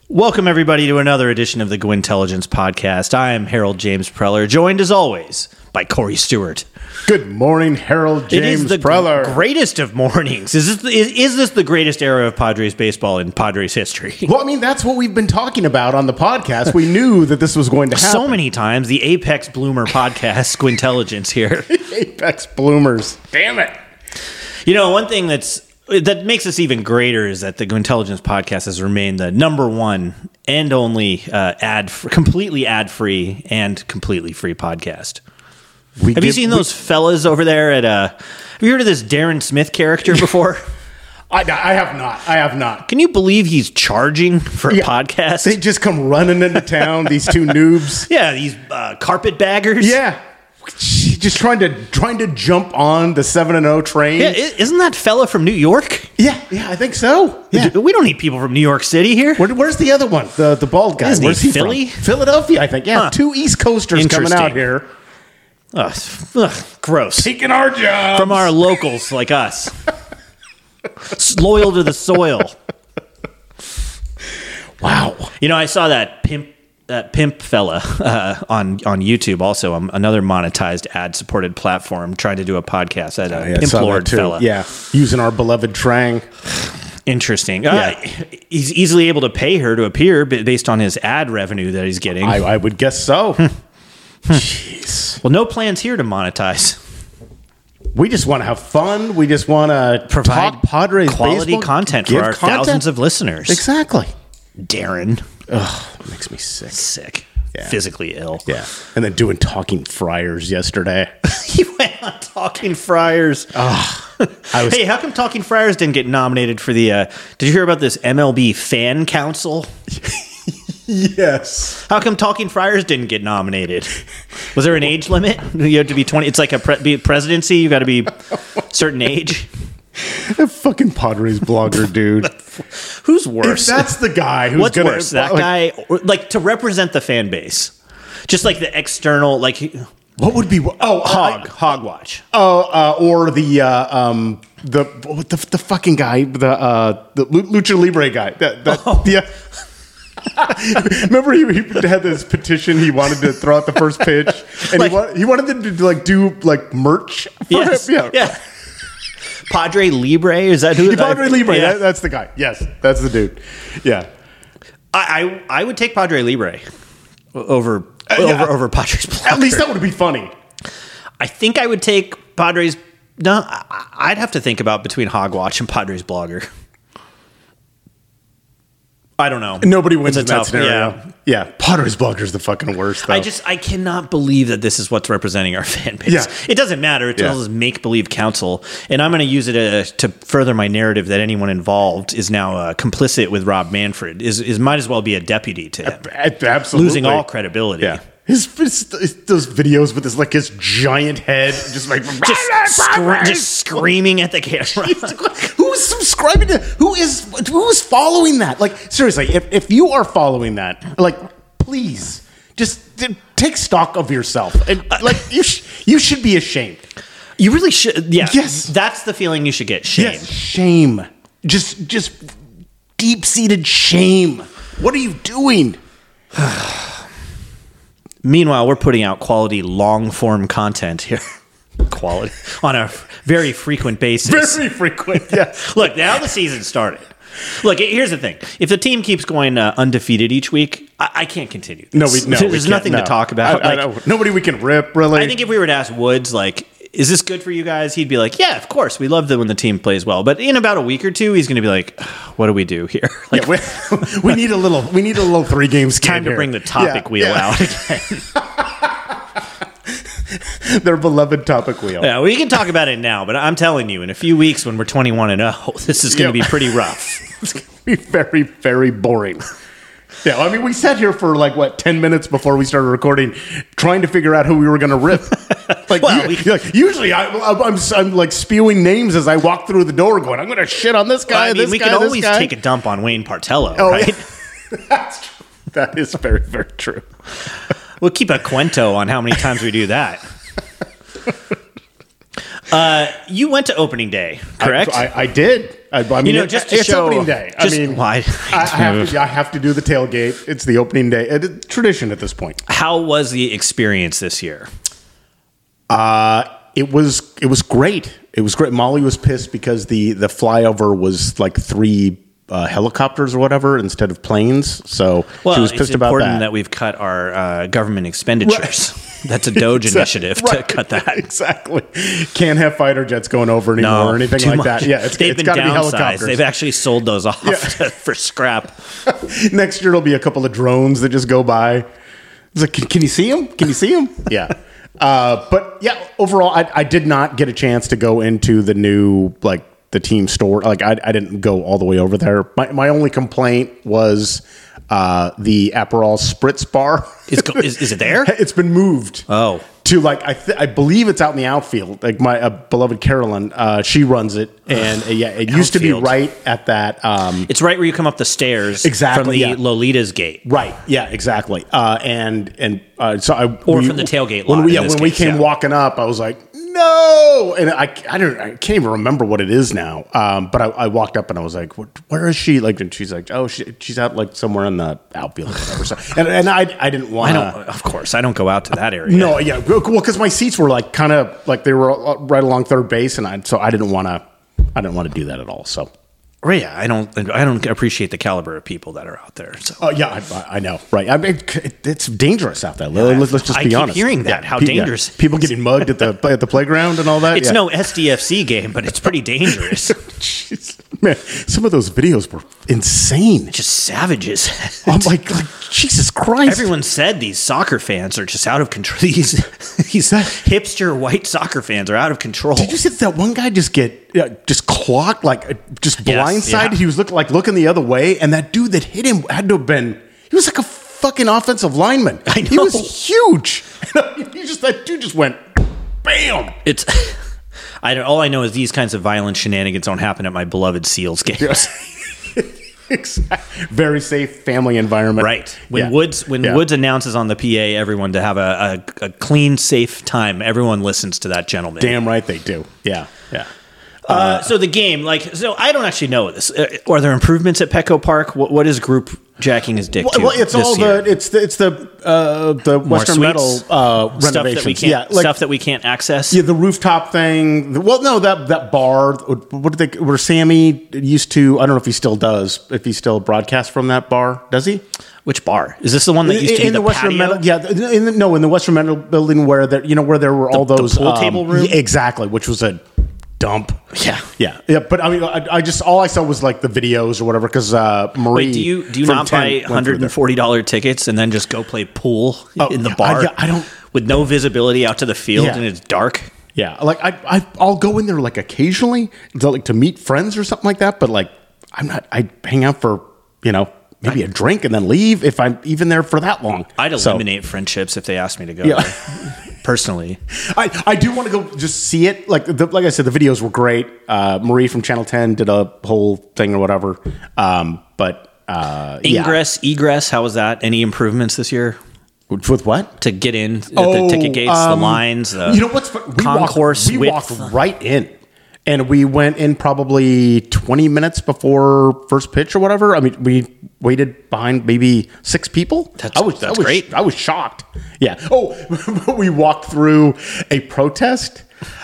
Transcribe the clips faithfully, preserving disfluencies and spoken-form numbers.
Welcome, everybody, to another edition of the Gwintelligence Podcast. I am Harold James Preller, joined as always by Corey Stewart. Good morning, Harold James It is the Preller. greatest of mornings. Is this, is, is this the greatest era of Padres baseball in Padres history? Well, I mean, that's what we've been talking about on the podcast. We knew that this was going to happen. So many times, the Apex Bloomer Podcast, Gwintelligence here. Apex Bloomers. Damn it. You know, one thing that's that makes us even greater is that the Gwintelligence Podcast has remained the number one and only uh, ad completely ad-free and completely free podcast. We have give, you seen we, those fellas over there at uh have you heard of this Darren Smith character before? I, I have not. I have not. Can you believe he's charging for Yeah, a podcast? They just come running into town, these two noobs. Yeah, these uh, carpetbaggers. Yeah. Just trying to trying to jump on the seven and oh train. Yeah, isn't that fella from New York? Yeah, yeah, I think so. Yeah. We don't need people from New York City here. Where, where's the other one? The the bald guy. Isn't he Where's he Philly? from? Philadelphia, I think. Yeah, Huh. two East Coasters coming Interesting. out here. Ugh, ugh, gross. Taking our jobs. From our locals like us. S- Loyal to the soil. Wow. You know, I saw that pimp that pimp fella uh, on on YouTube, also um, another monetized ad supported platform, trying to do a podcast. That uh, Yeah, I pimp saw that lord too. fella. Yeah, using our beloved Trang. Interesting. Uh, Yeah. He's easily able to pay her to appear b- based on his ad revenue that he's getting. I, I would guess so. Jeez. Well, no plans here to monetize. We just want to have fun. We just want to Provide talk Padres quality baseball, content for give our content. thousands of listeners. Exactly. Darren, Ugh, it makes me sick. sick, Yeah. physically ill. Yeah. And then doing Talking Friars yesterday. He went on Talking Friars. I was Hey, how come Talking Friars didn't get nominated for the? Uh, did you hear about this M L B Fan Council? yes. How come Talking Friars didn't get nominated? Was there an age limit? You have to be twenty. It's like a pre- be presidency. You got to be certain age. That fucking Padres blogger dude. Who's worse? If that's the guy who's What's gonna, worse, that like, guy, or, like to represent the fan base, just like the external, like What would be oh hog, I- hogwatch. Oh, uh, or the uh, um the what the the fucking guy the uh the Lucha Libre guy that, that Oh. yeah. Remember he, he had this petition he wanted to throw out the first pitch and Like- he, wa- he wanted them to like do like merch for Yes, him. Yeah. yeah. Padre Libre, is that who? Padre Libre, Yeah. that, that's the guy. Yes, that's the dude. Yeah. I, I I would take Padre Libre over Uh, yeah. over over Padres. Blogger. At least that would be funny. I think I would take Padres. No, I- I'd have to think about between Hogwatch and Padres Blogger. I don't know. Nobody wins It's in a that tough- scenario. yeah. Yeah. Padres blogger's the fucking worst though. I just I cannot believe that this is what's representing our fan base. Yeah. It doesn't matter. It Yeah. tells us make believe council, and I'm going to use it uh, to further my narrative that anyone involved is now uh, complicit with Rob Manfred. Is is might as well be a deputy to him, A- absolutely losing all credibility. Yeah. His, his, his those videos with his like his giant head, just like Just, scre- just screaming at the camera. who's subscribing to who is who is following that? Like seriously, if if you are following that, like please just d- take stock of yourself. And, like you sh- you should be ashamed. You really should. Yeah. Yes. That's the feeling you should get. Shame. Yes, shame. Just just deep seated shame. What are you doing? Meanwhile, we're putting out quality long form content here. Quality on a very frequent basis. Very frequent. Yes. Look, now the season started. Look, here's the thing: if the team keeps going uh, undefeated each week, I, I can't continue. This. No, we no. There's we can't, nothing no. to talk about. I, I Like, know. Nobody we can rip. Really. I think if we were to ask Woods, like, is this good for you guys? He'd be like, yeah, of course. We love it when the team plays well. But in about a week or two, he's going to be like, what do we do here? Like, yeah, we, we need a little. We need a little three games. time to bring the topic yeah, wheel yeah. out again. Their beloved topic wheel. Yeah, we can talk about it now, but I'm telling you, in a few weeks when we're twenty-one and oh, this is going to Yeah. be pretty rough. It's going to be very, very boring. Yeah, I mean, we sat here for like what ten minutes before we started recording, trying to figure out who we were going to rip. Like, Well, you- we- like, usually, I, I'm, I'm like spewing names as I walk through the door, going, "I'm going to shit on this guy." I mean, this we guy, can this always guy. take a dump on Wayne Partello, Oh, right? yeah. That's true. That is very, very true. We'll keep a Cuento on how many times we do that. Uh, you went to opening day, correct? I, I, I did. I, I mean, You know, it- just to it's show- opening day. just- I mean, well, I- I, I have to. I have to do the tailgate. It's the opening day. It's tradition at this point. How was the experience this year? Uh, it was it was great. It was great. Molly was pissed because the the flyover was like three uh, helicopters or whatever instead of planes. So Well, she was it's pissed about important that. that. we've cut our uh, government expenditures. That's a Doge Exactly. initiative Right. to cut that. Exactly. Can't have fighter jets going over anymore No, or anything too like much. that. Yeah, it's, They've it's been got to be downsized. helicopters. They've actually sold those off Yeah. to, for scrap. Next year, it'll be a couple of drones that just go by. It's like, can, can you see them? Can you see them? Yeah. Uh, but yeah, overall, I, I did not get a chance to go into the new, like, the team store. Like, I, I didn't go all the way over there. My, my only complaint was uh, the Aperol Spritz bar. Is, go- is, is it there? It's been moved. Oh. To like I, th- I believe it's out in the outfield. Like my uh, beloved Carolyn, uh, she runs it, and uh, yeah, it used to be Outfield. right at that. Um, It's right where you come up the stairs Exactly, from the yeah. Lolita's gate. right, yeah, exactly. Uh, and and uh, so I Or from the tailgate lot, When we, in yeah, this when we case, came yeah. walking up, I was like, no, and I I don't I can't even remember what it is now. Um, but I, I walked up and I was like, what, where is she? Like, and she's like, oh, she, she's out like somewhere in the outfield or whatever. So, and and I I didn't I want don't. Of course, I don't go out to that area. No, yeah, well, because my seats were like kind of like they were right along third base, and I so I didn't want to, I didn't want to do that at all. So, Or yeah, I don't. I don't appreciate the caliber of people that are out there. So oh yeah, I, I know, right? I mean, it's dangerous out there. Let's, let's just I be keep honest. hearing that, how pe- yeah. dangerous. People getting mugged at the at the playground and all that. it's yeah. no S D F C game, but it's pretty dangerous. Jeez. Man, some of those videos were insane. Just savages. I'm like, like Jesus Christ! Everyone said these soccer fans are just out of control. These these hipster white soccer fans are out of control. Did you see that one guy just get uh, just clocked, like uh, just Yes, blindsided? yeah. He was looking like looking the other way, and that dude that hit him had to have been. He was like a fucking offensive lineman. I He know. was huge. he just that dude just went, bam. It's. I don't. All I know is these kinds of violent shenanigans don't happen at my beloved Seals games. Exactly. Very safe family environment. Right. When Yeah. Woods when Yeah. Woods announces on the P A everyone to have a, a, a clean, safe time, everyone listens to that gentleman. Damn right they do. Yeah. Yeah. Uh, so the game, like, so I don't actually know this. Uh, are there improvements at Petco Park? What, what is group jacking his dick to? Well, it's this all year? the it's the it's the uh, the Western sweets? Metal uh, stuff that renovations. we can't yeah, like, stuff that we can't access. Yeah, the rooftop thing. The- Well, no, that that bar. What did they? Where Sammy used to? I don't know if he still does. If he still broadcasts from that bar, does he? Which bar is this? The one that used to be in the, the Western patio? Metal, yeah. In the, no, in the Western Metal building where there, you know, where there were all The- the those pool table room? yeah, exactly, which was a dump. Yeah. yeah, yeah. But I mean, I, I just all I saw was like the videos or whatever because uh, Marie. Wait, do you do you from not ten buy went through hundred there. and forty dollar tickets and then just go play pool Oh, in the yeah, bar? I- yeah, I don't- with no visibility out to the field Yeah. and it's dark. Yeah, like I, I, I'll go in there like occasionally to like to meet friends or something like that. But like, I'm not. I hang out for you know maybe a drink and then leave if I'm even there for that long. I'd So, eliminate friendships if they asked me to go. Yeah. there, personally. I, I do want to go just see it. Like the, like I said, the videos were great. Uh, Marie from Channel ten did a whole thing or whatever. Um, but uh, yeah. Ingress, egress. How was that? Any improvements this year With, with what? to get in at Oh, the ticket gates, um, the lines, the you know what's fun? We concourse walked, we width? walked right in, and we went in probably twenty minutes before first pitch or whatever. I mean, we waited behind maybe six people. That's- I was, that's I was, great. I was shocked. Yeah. Oh, we walked through a protest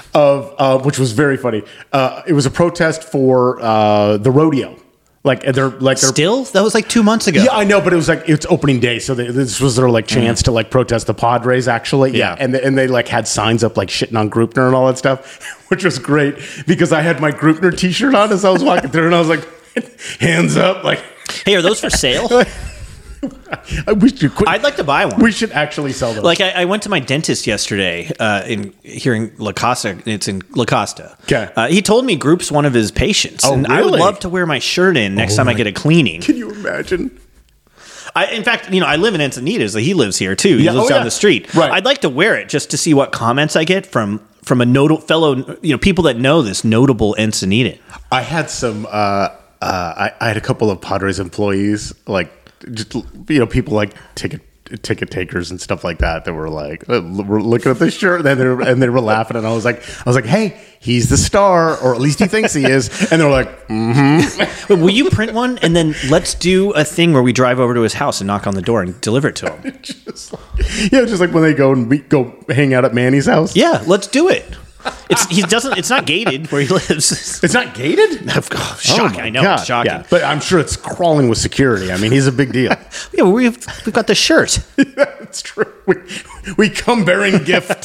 of uh, which was very funny. Uh, it was a protest for uh, the rodeo. Like they're like they're Still, that was like two months ago. yeah, I know, but it was like it's opening day, so they, this was their like chance to like protest the Padres. Actually, yeah, Yeah. and they, and they like had signs up like shitting on Grupner and all that stuff, which was great because I had my Grupner T-shirt on as I was walking through, and I was like, hands up, like Hey, are those for sale? I wish you quit. I'd like to buy one. We should actually sell those. Like I, I went to my dentist yesterday uh, in here in La Costa. It's in La Costa. Okay. Uh, he told me Group's one of his patients, Oh, and I would really? love to wear my shirt in next Oh time I my- get a cleaning. Can you imagine? I, in fact, you know, I live in Encinitas. So he lives here too. He Yeah, lives oh, down yeah. the street. Right. I'd like to wear it just to see what comments I get from from a notable fellow, you know, people that know this notable Encinitan. I had some. Uh, uh, I, I had a couple of Padres employees, like just you know, people like take a ticket takers and stuff like that that were like, uh, we're looking at this shirt, and they were, and they were laughing, and I was like, I was like, hey, he's the star, or at least he thinks he is, and they're like, mm-hmm. Will you print one, and then let's do a thing where we drive over to his house and knock on the door and deliver it to him? just like, yeah, just like when they go and we go hang out at Manny's house. Yeah, let's do it. It's he doesn't. It's not gated where he lives. It's not gated. Oh, shocking! Oh I know, God. it's shocking. Yeah, but I'm sure it's crawling with security. I mean, he's a big deal. Yeah, we've we've got the shirt. That's true. We, we come bearing gift.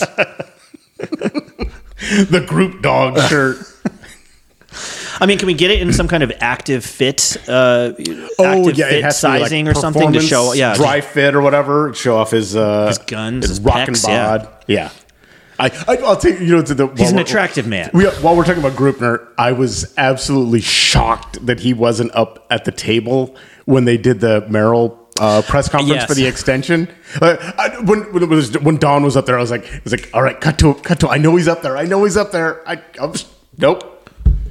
The group dog shirt. I mean, can we get it in some kind of active fit? Uh, oh active yeah, fit it has sizing to be like or something to show. Yeah, dry fit or whatever. Show off his uh, his guns, his, his rock pecs, and bod. Yeah. yeah. I, I, I'll take you know to the. He's an attractive man. We, while we're talking about Grupner, I was absolutely shocked that he wasn't up at the table when they did the Merrill uh, press conference yes. for the extension. Uh, I, when when, it was, when Don was up there, I was like, I was like, all right, cut to cut to. I know he's up there. I know he's up there. I, I was, nope.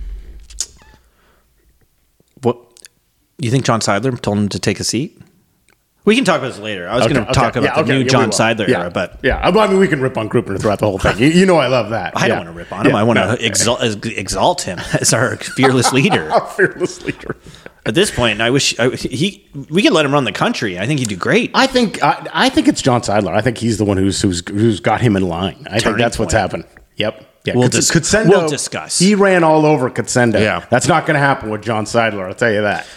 What? You think John Seidler told him to take a seat? We can talk about this later. I was Okay, going to okay. talk about Yeah, the okay, new yeah, John we will. Seidler yeah. era, but yeah, I mean, we can rip on Grupner throughout the whole thing. You, you know, I love that. I yeah. don't want to rip on him. Yeah, I want no. to exalt, exalt him as our fearless leader. Our fearless leader. At this point, I wish I, he we could let him run the country. I think he'd do great. I think I, I think it's John Seidler. I think he's the one who's who's who's got him in line. I think Turning that's what's point. happened. Yep. Yeah. We'll Kuts- dis- Kutsendo, we'll discuss. He ran all over Kutsendo. Yeah. That's not going to happen with John Seidler. I'll tell you that.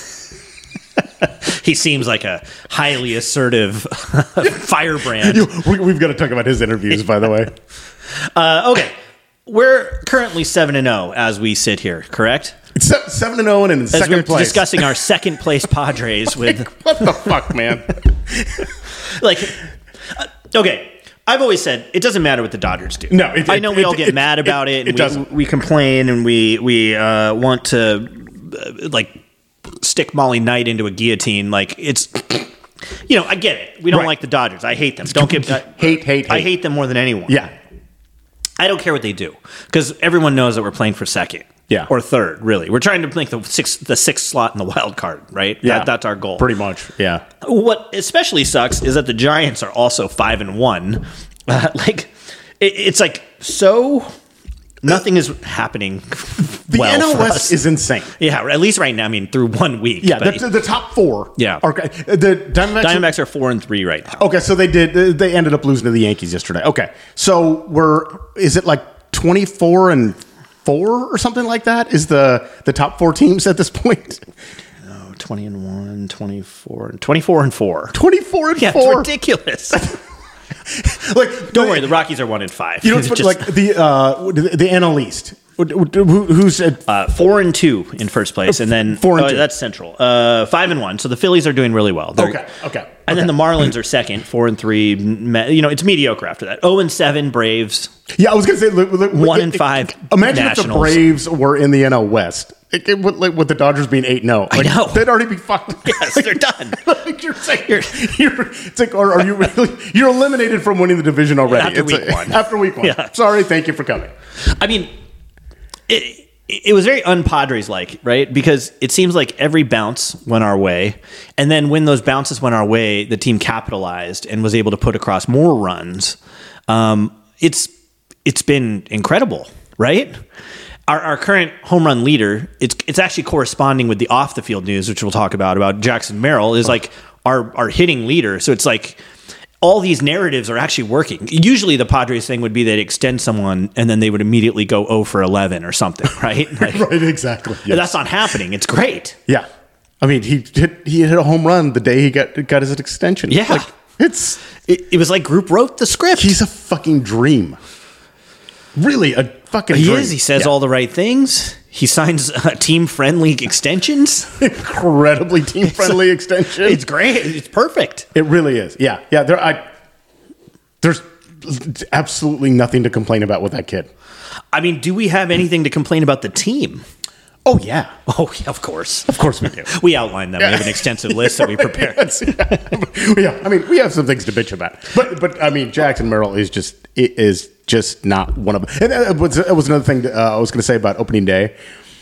He seems like a highly assertive firebrand. You, we, we've got to talk about his interviews, by the way. Uh, okay, we're currently seven and zero as we sit here. Correct? It's se- seven and zero and in As second we're place. discussing our second place Padres with What the fuck, man? like, uh, okay. I've always said it doesn't matter what the Dodgers do. No, it- I know it- we all it- get it- mad about it. it- and it we, doesn't. we complain and we we uh, want to uh, like stick Molly Knight into a guillotine. Like it's, you know, I get it. We don't Right. like the Dodgers. I hate them. Don't get uh, Hate, hate, I hate. hate them more than anyone. Yeah. I don't care what they do because everyone knows that we're playing for second. Yeah. Or third, really. We're trying to make the sixth, the sixth slot in the wild card, right? Yeah. That, that's our goal. Pretty much. Yeah. What especially sucks is that the Giants are also five and one. Uh, like it, it's like so nothing is happening. The well N L for West us. is insane. Yeah, at least right now. I mean, through one week. Yeah, but the, the top four. Yeah. Are, the Diamondbacks. Diamondbacks are four and three right now. Okay, so they did. They ended up losing to the Yankees yesterday. Okay, so we're is it like twenty four and four or something like that? Is the the top four teams at this point? Oh, twenty and one, twenty-four, twenty-four and four. Twenty four and Yeah, four. it's ridiculous. Like, Don't worry, the Rockies are one and five. You know, it's Just, like the uh, the, the N L East. Who, who's at uh, four and two in first place, and then Four and oh, two. that's Central. Uh, five and one. So the Phillies are doing really well. They're- okay? Okay, And then the Marlins are second, four and three. Me- You know, it's mediocre after that. Oh and seven Braves. yeah, I was gonna say look, look, One it- and five Imagine if the Nationals. Braves were in the N L West. It, it, would- like, with the Dodgers being eight and zero, I know. they'd already be fucked. Yes, they're done. Like you're saying, you're, you're, it's like, or are you really, you're eliminated from winning the division already After It's week a- one. After week one. Yeah. Sorry, thank you for coming. I mean, it, it was very un-Padres like, right? Because it seems like every bounce went our way, and then when those bounces went our way, the team capitalized and was able to put across more runs. Um, it's it's been incredible, right? Our, our current home run leader, it's it's actually corresponding with the off the field news, which we'll talk about about Jackson Merrill, is like our our hitting leader. So it's like all these narratives are actually working. Usually the Padres thing would be they'd extend someone and then they would immediately go oh for eleven or something, right? Like, Right, exactly. but that's not happening. It's great. Yeah, I mean, he hit he hit a home run the day he got got his extension. Yeah. Like, it's It, it was like Group wrote the script. he's a fucking dream. Really, a fucking he dream. is. He says Yeah. all the right things. He signs uh, team-friendly extensions. incredibly team friendly extension. It's great. It's perfect. It really is. Yeah, yeah. There, I there's absolutely nothing to complain about with that kid. I mean, do we have anything to complain about the team? Oh yeah, Oh, yeah, of course. of course we do. We outlined them. We have an extensive list that we prepared. Yes, yeah. yeah, I mean, we have some things to bitch about, but but I mean, Jackson Merrill is just it is just not one of them. And that was, that was another thing that, uh, I was going to say about opening day.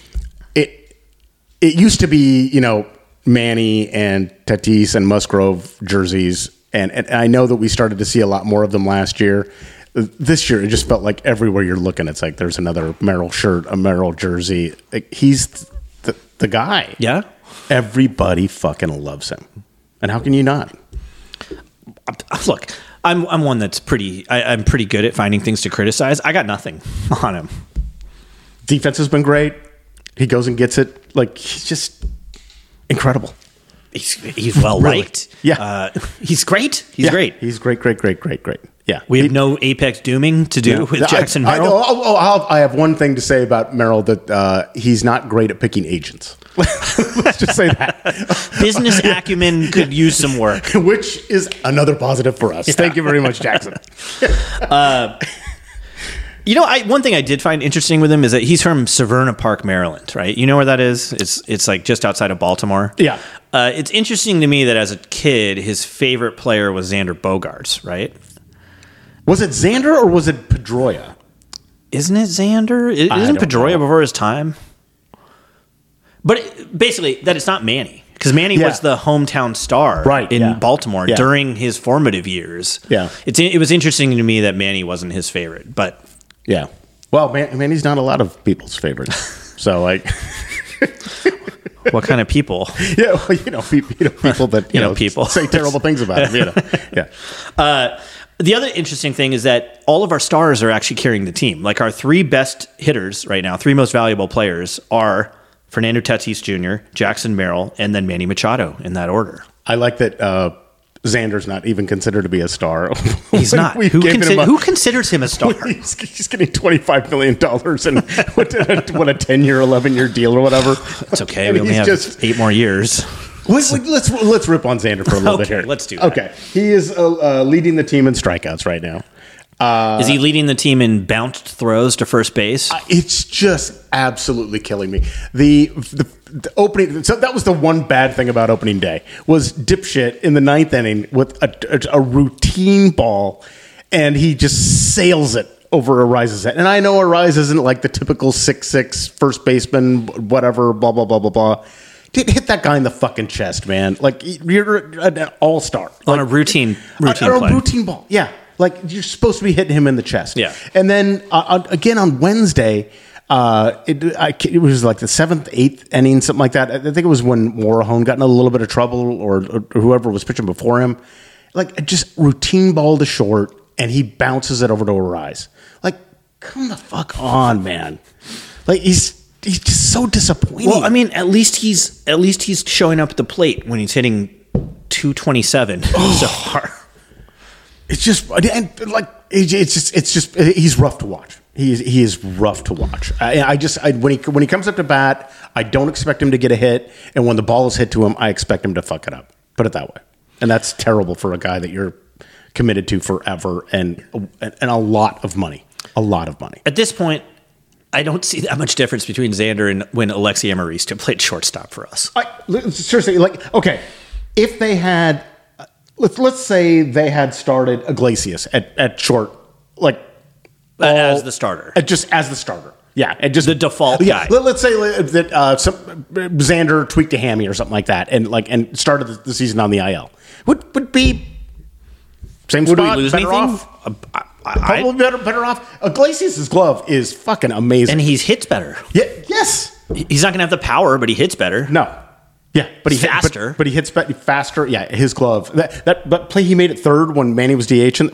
It it used to be, you know, Manny and Tatis and Musgrove jerseys and, and I know that we started to see a lot more of them last year. This year, it just felt like everywhere you're looking, it's like there's another Merrill shirt, a Merrill jersey. Like, he's the, the guy. Yeah. Everybody fucking loves him. And how can you not? Look, I'm I'm one that's pretty, I, I'm pretty good at finding things to criticize. I got nothing on him. Defense has been great. He goes and gets it. Like, he's just incredible. He's, he's well Really? liked. Yeah. Uh, he's great. He's Yeah, great. He's great, great, great, great, great. Yeah. We have He- no apex dooming to do Yeah. with I- Jackson I, Merrill. oh, oh, I'll- I have one thing to say about Merrill, that uh, he's not great at picking agents. Let's just say that. Business acumen could use some work. Which is another positive for us. Thank you very much, Jackson. You know, I, one thing I did find interesting with him is that he's from Severna Park, Maryland, right? You know where that is? It's it's like just outside of Baltimore. Yeah. Uh, it's interesting to me that as a kid, his favorite player was Xander Bogaerts, right? Was it Xander or was it Pedroia? Isn't it Xander? I- I Isn't don't Pedroia know. before his time? But it, basically, that it's not Manny. Because Manny Yeah. was the hometown star Right, in yeah. Baltimore Yeah. during his formative years. Yeah. It's, it was interesting to me that Manny wasn't his favorite. But Yeah. Well, man, man, he's not a lot of people's favorite. So, like, what kind of people? yeah, well, you know, pe- you know, people that you, You know, know, people. say terrible things about him. You know, yeah. Uh, the other interesting thing is that all of our stars are actually carrying the team. Like our three best hitters right now, three most valuable players are Fernando Tatis Junior, Jackson Merrill, and then Manny Machado in that order. I like that uh, Xander's not even considered to be a star. He's When not. we Who, gave him consi- a- who considers him a star? He's, he's getting twenty-five million dollars and what, what a ten-year, eleven-year deal or whatever. It's okay. And We only he's have just- eight more years. Let's, let's let's rip on Xander for a little bit Okay, here. let's do that. Okay, he is uh, uh, leading the team in strikeouts right now. Uh, Is he leading the team in bounced throws to first base? It's just absolutely killing me. The, the the opening. So that was the one bad thing about opening day was dipshit in the ninth inning with a, a, a routine ball, and he just sails it over Ariza's head. And I know Ariza isn't like the typical six six first baseman, whatever, blah blah blah blah blah. Dude, hit that guy in the fucking chest, man. Like, you're an all-star. On Like, a routine routine on a play. routine ball, yeah. Like, you're supposed to be hitting him in the chest. Yeah. And then, uh, on, again, on Wednesday, uh, it, I, it was like the seventh, eighth inning, something like that. I think it was when Morahone got in a little bit of trouble, or, or whoever was pitching before him. Like, just routine ball to short, and he bounces it over to Arise. Like, come the fuck on, man. Like, he's... He's just so disappointing. Well, I mean, at least he's at least he's showing up at the plate when he's hitting two twenty-seven so hard. It's just and like it's just it's just he's rough to watch. He is he is rough to watch. I, I just I, when he when he comes up to bat, I don't expect him to get a hit, and when the ball is hit to him, I expect him to fuck it up. Put it that way, and that's terrible for a guy that you're committed to forever and and a lot of money, a lot of money. At this point, I don't see that much difference between Xander and when Alexi Amarista played shortstop for us. I, seriously, like, okay, if they had, let's let's say they had started Iglesias at, at short, like As all- the starter. uh, just as the starter, yeah, and just The default yeah. guy. Let, let's say that uh, some, Xander tweaked a hammy or something like that, and like and started the, the season on the I L. Would would be same Would spot, we lose better anything? off. Uh, I- I- Probably better better off. Iglesias' glove is fucking amazing. and he hits better. yeah, yes. He's not going to have the power, but he hits better. No. Yeah, but he hit- but- Faster. but, he hits be- faster. Yeah, his glove. That that but play he made at third when Manny was DHing.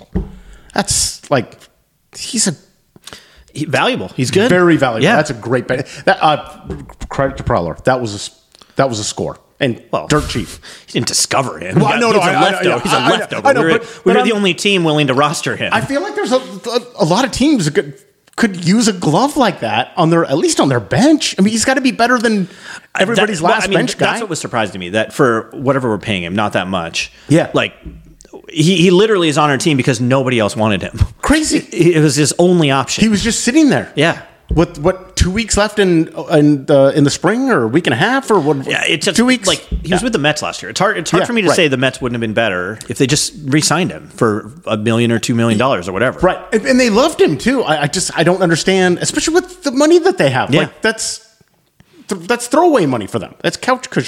That's like he's a He, valuable. He's good. very valuable. Yeah. That's a great bet. That uh, credit to Prowler. That was a s- that was a score and Well, dirt cheap. He didn't discover him. Well, He no, got- no, he's a I- I- leftover. yeah, He's a I- I- leftover. I know, we were, but- we but were the I'm- only team willing to roster him. I feel like there's a, a, a lot of teams that could could use a glove like that on their at least on their bench. I mean, he's got to be better than everybody's That- well, last I mean, bench guy. That's what was surprising to me. That for whatever we're paying him, not that much. Yeah. like he he literally is on our team because nobody else wanted him. Crazy. It was his only option. He was just sitting there. yeah. What what two weeks left in in the in the spring or a week and a half or what? Yeah, it's just two weeks. Like he Yeah. was with the Mets last year. It's hard. It's hard Yeah, for me to right. say the Mets wouldn't have been better if they just re-signed him for a million or two million dollars or whatever. right, and, and they loved him too. I, I just I don't understand, especially with the money that they have. Yeah. Like that's th- that's throwaway money for them. That's couch cushion.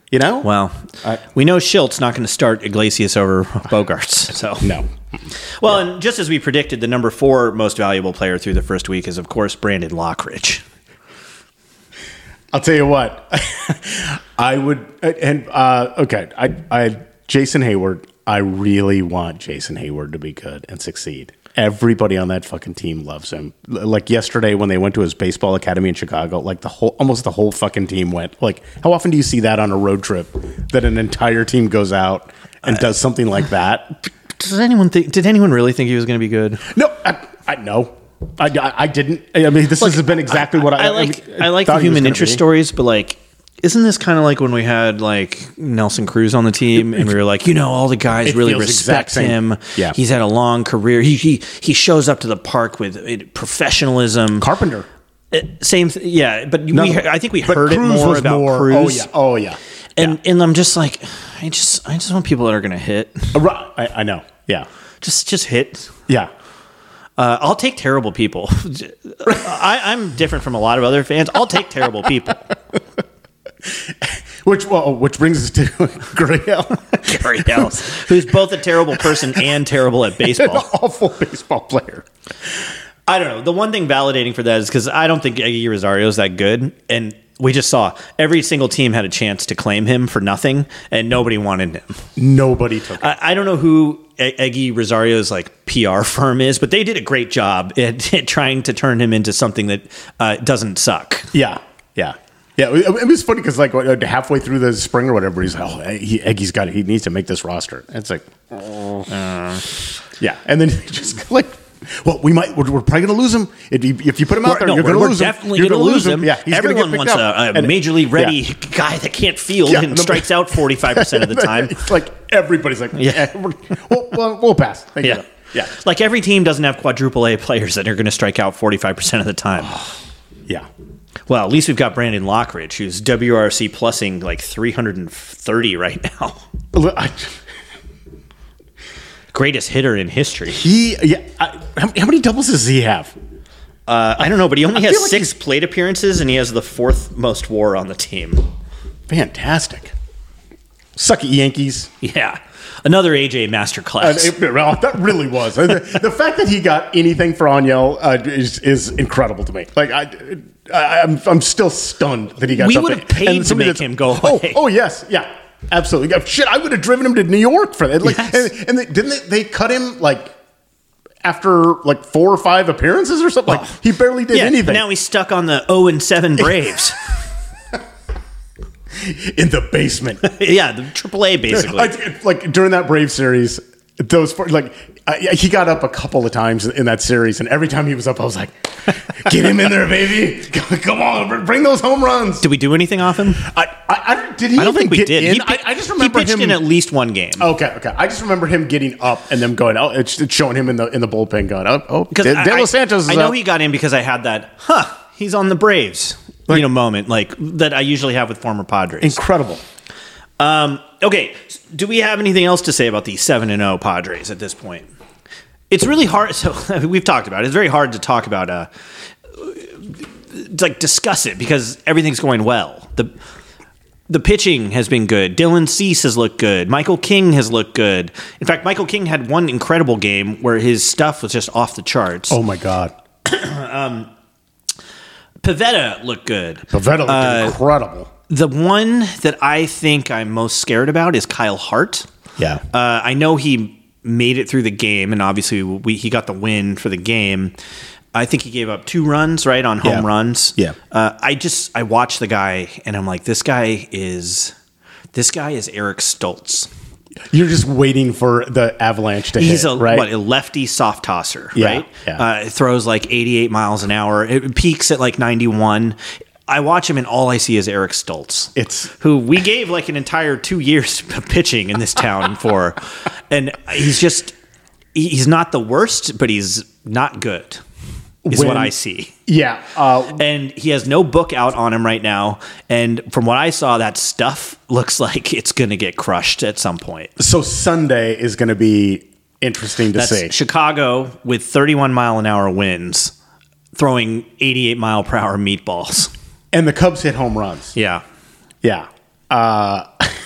You know? Well, I- we know Schilt's not going to start Iglesias over Bogarts. So No. Well, and just as we predicted, the number four most valuable player through the first week is, of course, Brandon Lockridge. I'll tell you what. I would, and uh, okay, I, I, Jason Hayward. I really want Jason Hayward to be good and succeed. Everybody on that fucking team loves him. L- Like yesterday when they went to his baseball academy in Chicago, like the whole, almost the whole fucking team went. Like, how often do you see that on a road trip? That an entire team goes out and does something like that? Does anyone think? Did anyone really think he was going to be good? No, I, I no, I, I, I didn't. I mean, this has been exactly what I, I like. I, mean, I like thought the he was human gonna interest be. stories, but like, isn't this kind of like when we had like Nelson Cruz on the team, and we were like, you know, all the guys It really feels exact respect same. him. Yeah. He's had a long career. He he he shows up to the park with uh, professionalism. Carpenter. Uh, Same, th- yeah. But we, No, I think we but heard it Cruz more was about more- Cruz. Oh yeah, oh yeah. And and I'm just like, I just I just want people that are going to hit. Uh, right, I, I know. Yeah, Just just hit. yeah. Uh, I'll take terrible people. I, I'm different from a lot of other fans. I'll take terrible people. Which well, which brings us to Gurriel, Gary Ellis, who's both a terrible person and terrible at an baseball. awful baseball player. I don't know. The one thing validating for that is because I don't think Eggy Rosario is that good. And we just saw every single team had a chance to claim him for nothing, and nobody wanted him. Nobody took it. I, I don't know who E- Eggy Rosario's like P R firm is, but they did a great job at, at trying to turn him into something that uh, doesn't suck. Yeah, yeah, yeah. It, it was funny because like what, halfway through the spring or whatever, he's like, "Oh, he, Eggy's got it. He needs to make this roster." And it's like, oh. yeah. And then he just like, well, we might. We're, we're probably going to lose him if you, if you put him out We're- there. no, you're going to we're lose definitely him. You're going to gonna lose him. Yeah, he's gonna Everyone get wants picked up. a, a And- majorly ready yeah. guy that can't field Yeah, and the- strikes out forty-five percent of the time. It's like everybody's like, Yeah. yeah, we're, we'll, we'll, we'll pass. Thank Yeah. you. Yeah, Like every team doesn't have quadruple A players that are going to strike out forty-five percent of the time. yeah. Well, at least we've got Brandon Lockridge, who's W R C plussing like three hundred thirty right now. Look, I, Greatest hitter in history. he, yeah. I, how, how many doubles does he have? Uh, I don't know, but he only I has feel like six plate appearances, and he has the fourth most WAR on the team. Fantastic. Suck it, Yankees. Yeah. Another A J Uh, masterclass. it- well, that really was. Uh, the, the fact that he got anything for Onyel uh, is, is incredible to me. Like I, I, I'm, I'm still stunned that he got. We something. would have paid And to somebody make that's- him go Oh, away. oh yes, yeah, absolutely. Yeah, shit, I would have driven him to New York for that. Like, Yes. and, and they, didn't they, they cut him like after like four or five appearances or something? Like he barely did yeah, anything. now he's stuck on the oh and seven Braves. in the basement. Yeah, the triple A basically. Like, like during that Brave series, those four, like uh, he got up a couple of times in that series, and every time he was up, I was like, "Get him in there, baby! Come on, bring those home runs." Did we do anything off him? I, I, I did he I don't even think we get did. in? He, I, I just remember he pitched him in at least one game. Okay, okay. I just remember him getting up and them going. Oh, it's, it's showing him in the in the bullpen going. Oh, oh Because De, I, De Los Santos is I know up. he got in because I had that, huh, he's on the Braves, you know, moment like that I usually have with former Padres. Incredible. Um, okay, do we have anything else to say about the seven and oh Padres at this point? It's really hard. So we've talked about it. It's very hard to talk about, uh, like discuss it because everything's going well. The The pitching has been good. Dylan Cease has looked good. Michael King has looked good. In fact, Michael King had one incredible game where his stuff was just off the charts. Oh my God. Pivetta looked good. Pavetta looked Uh, incredible. The one that I think I'm most scared about is Kyle Hart. Yeah. Uh, I know he made it through the game, and obviously we, he got the win for the game. I think he gave up two runs, right, on home Yeah. runs. Yeah. Uh, I just I watched the guy, and I'm like, this guy is this guy is Eric Stoltz. You're just waiting for the avalanche to He's hit, a right? what, a lefty soft tosser, Yeah, right? yeah. Uh, it throws like eighty-eight miles an hour. It peaks at like ninety-one. I watch him, and all I see is Eric Stoltz. It's- who we gave like an entire two years of pitching in this town for, and he's just he- he's not the worst, but he's not good. Is When- what I see. Yeah. Uh, And he has no book out on him right now. And from what I saw, that stuff looks like it's going to get crushed at some point. so Sunday is going to be interesting to That's see. Chicago with thirty-one mile an hour winds, throwing eighty-eight mile per hour meatballs. And the Cubs hit home runs. Yeah. Yeah. Uh,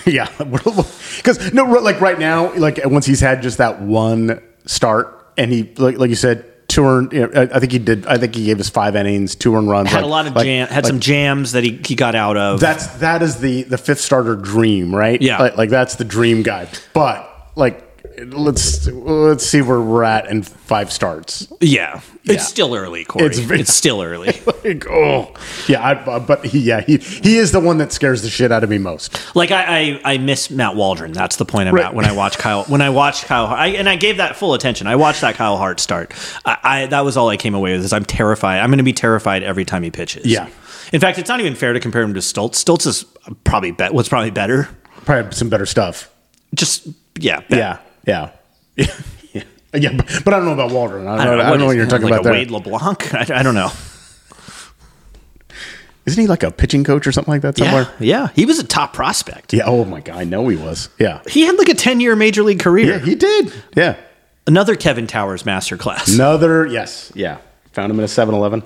Yeah, because no, like right now, like once he's had just that one start, and he like like you said, two earned. You know, I think he did. I think he gave us five innings, two earned runs. Had like, a lot of like, jam. Had like, some jams that he, he got out of. That's that is the the fifth starter dream, right? Yeah, like, like that's the dream guy. But like, let's let's see where we're at in five starts. Yeah, it's Yeah. still early, Corey. It's It's, very- still early. Like, oh, yeah, I, but he, yeah, he he is the one that scares the shit out of me most. Like I, I, I miss Matt Waldron. That's the point I'm Right. at when I watch Kyle. When I watched Kyle, I, and I gave that full attention. I watched that Kyle Hart start. I, I that was all I came away with. Is I'm terrified. I'm going to be terrified every time he pitches. Yeah. In fact, it's not even fair to compare him to Stoltz. Stoltz is probably be, what's probably better. Probably some better stuff. Just yeah, bet- Yeah, yeah, yeah, yeah. yeah but, but I don't know about Waldron. I don't, I don't know, I don't know what is- you're talking like about a there. Wade LeBlanc. I, I don't know. Isn't he like a pitching coach or something like that somewhere? Yeah, yeah. He was a top prospect. Yeah. Oh my god, I know he was. Yeah. He had like a ten year major league career. Yeah, he did. Yeah. Another Kevin Towers masterclass. Another yes. Yeah. Found him in a seven eleven.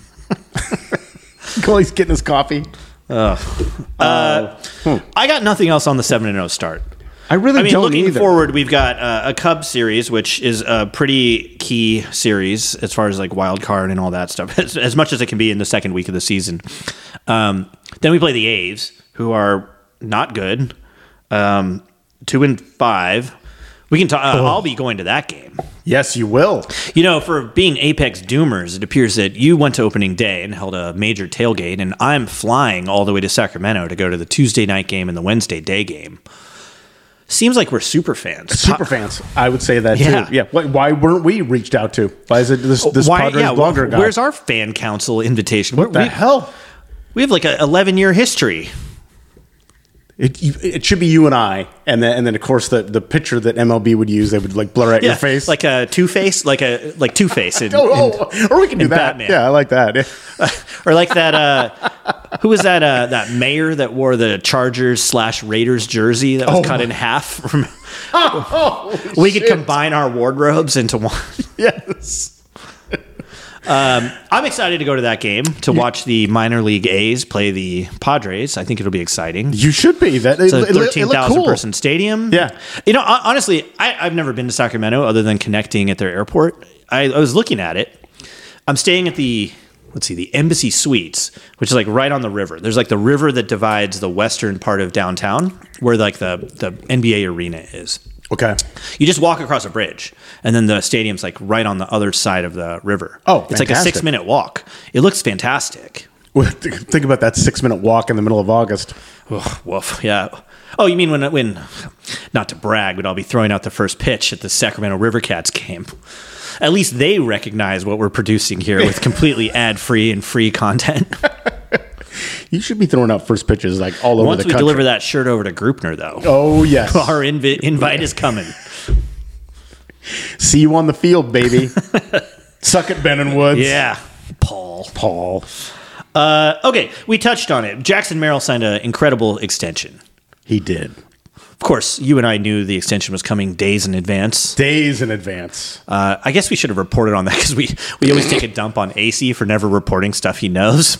While he's getting his coffee. I got nothing else on the seven and oh start. I really I mean, don't looking either. forward, we've got uh, a Cubs series, which is a pretty key series as far as like wild card and all that stuff, as, as much as it can be in the second week of the season. Um, then we play the A's, who are not good, um, two and five. We can talk. Uh, I'll be going to that game. Yes, you will. You know, for being Apex Doomers, it appears that you went to opening day and held a major tailgate, and I'm flying all the way to Sacramento to go to the Tuesday night game and the Wednesday day game. Seems like we're super fans. Super fans. I would say that Yeah. too. Yeah. Why, why weren't we reached out to? Why is it this this Why? Padres Yeah. blogger wh- guy? Where's our fan council invitation? what the we, hell? we have like a eleven year history. It, you- it should be you and I, and then and then of course the, the picture that M L B would use, they would like blur out your face. like a Two Face, like a like Two Face, in, oh, oh, or we can do in that. Batman. Yeah, I like that. Yeah. in- or like that. Uh, who was that? Uh, that mayor that wore the Chargers slash Raiders jersey that was Oh cut my- in half. From, Oh, we could shit. combine our wardrobes into one. Yes. I'm excited to go to that game to watch the minor league A's play the Padres. I think it'll be exciting. You should be. That It's a it, it, it thirteen looked thousand cool. person stadium. Yeah. You know, hon- honestly, I, I've never been to Sacramento other than connecting at their airport. I, I was looking at it. I'm staying at the, let's see, the Embassy Suites, which is like right on the river. There's like the river that divides the western part of downtown where like the, the N B A arena is. Okay. You just walk across a bridge, and then the stadium's like right on the other side of the river. Oh, it's like a fantastic. six minute walk. It looks fantastic. Well, th- think about that six minute walk in the middle of August. Ugh, woof. Yeah. Oh, you mean when when? Not to brag, but I'll be throwing out the first pitch at the Sacramento Rivercats game. At least they recognize what we're producing here with completely ad free and free content. You should be throwing out first pitches like all over Once the we country. deliver that shirt over to Grupner, though, Oh yes. our invi- invite is coming. See you on the field, baby. Suck it, Ben and Woods. Yeah, Paul. Paul. Uh, okay, we touched on it. Jackson Merrill signed an incredible extension. He did. Of course, you and I knew the extension was coming days in advance. Days in advance. Uh, I guess we should have reported on that because we, we always take a dump on A C for never reporting stuff he knows.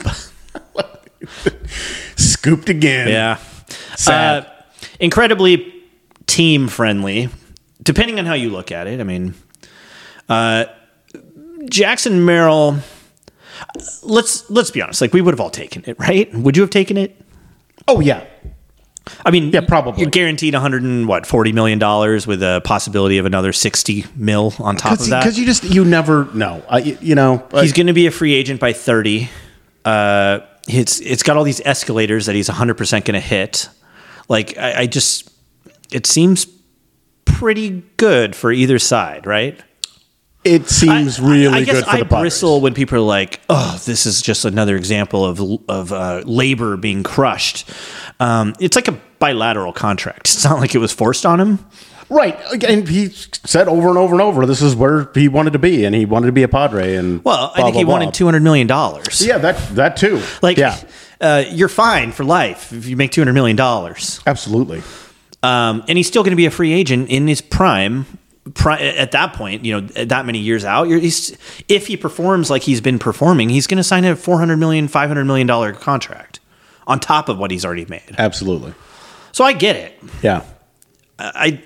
Scooped again. Yeah. Sad. Uh, incredibly team friendly, depending on how you look at it. I mean, uh, Jackson Merrill, let's let's be honest, like we would have all taken it, right? Would you have taken it? Oh yeah. I mean, Yeah, probably. You're guaranteed one hundred and what forty million dollars with a possibility of another sixty mil on top of that. Because you just you never know. Uh, you, you know. uh, He's going to be a free agent by thirty. Uh, it's it's got all these escalators that he's one hundred percent going to hit. Like I, I just, it seems pretty good for either side, right? it seems I- really I, I guess good for I the Padres. bristle when people are like, "Oh, this is just another example of of uh, labor being crushed." Um, it's like a bilateral contract. It's not like it was forced on him. Right. And he said over and over and over, this is where he wanted to be, and he wanted to be a Padre. And Well, I blah, think blah, he blah. wanted two hundred million dollars. Yeah, that that too. Like, yeah, uh, you're fine for life if you make two hundred million dollars. absolutely. Um, and he's still going to be a free agent in his prime. Pri- at that point, you know, that many years out, you're, he's, if he performs like he's been performing, he's going to sign a four hundred million dollars, five hundred million dollars contract on top of what he's already made. Absolutely. So I get it. Yeah. I,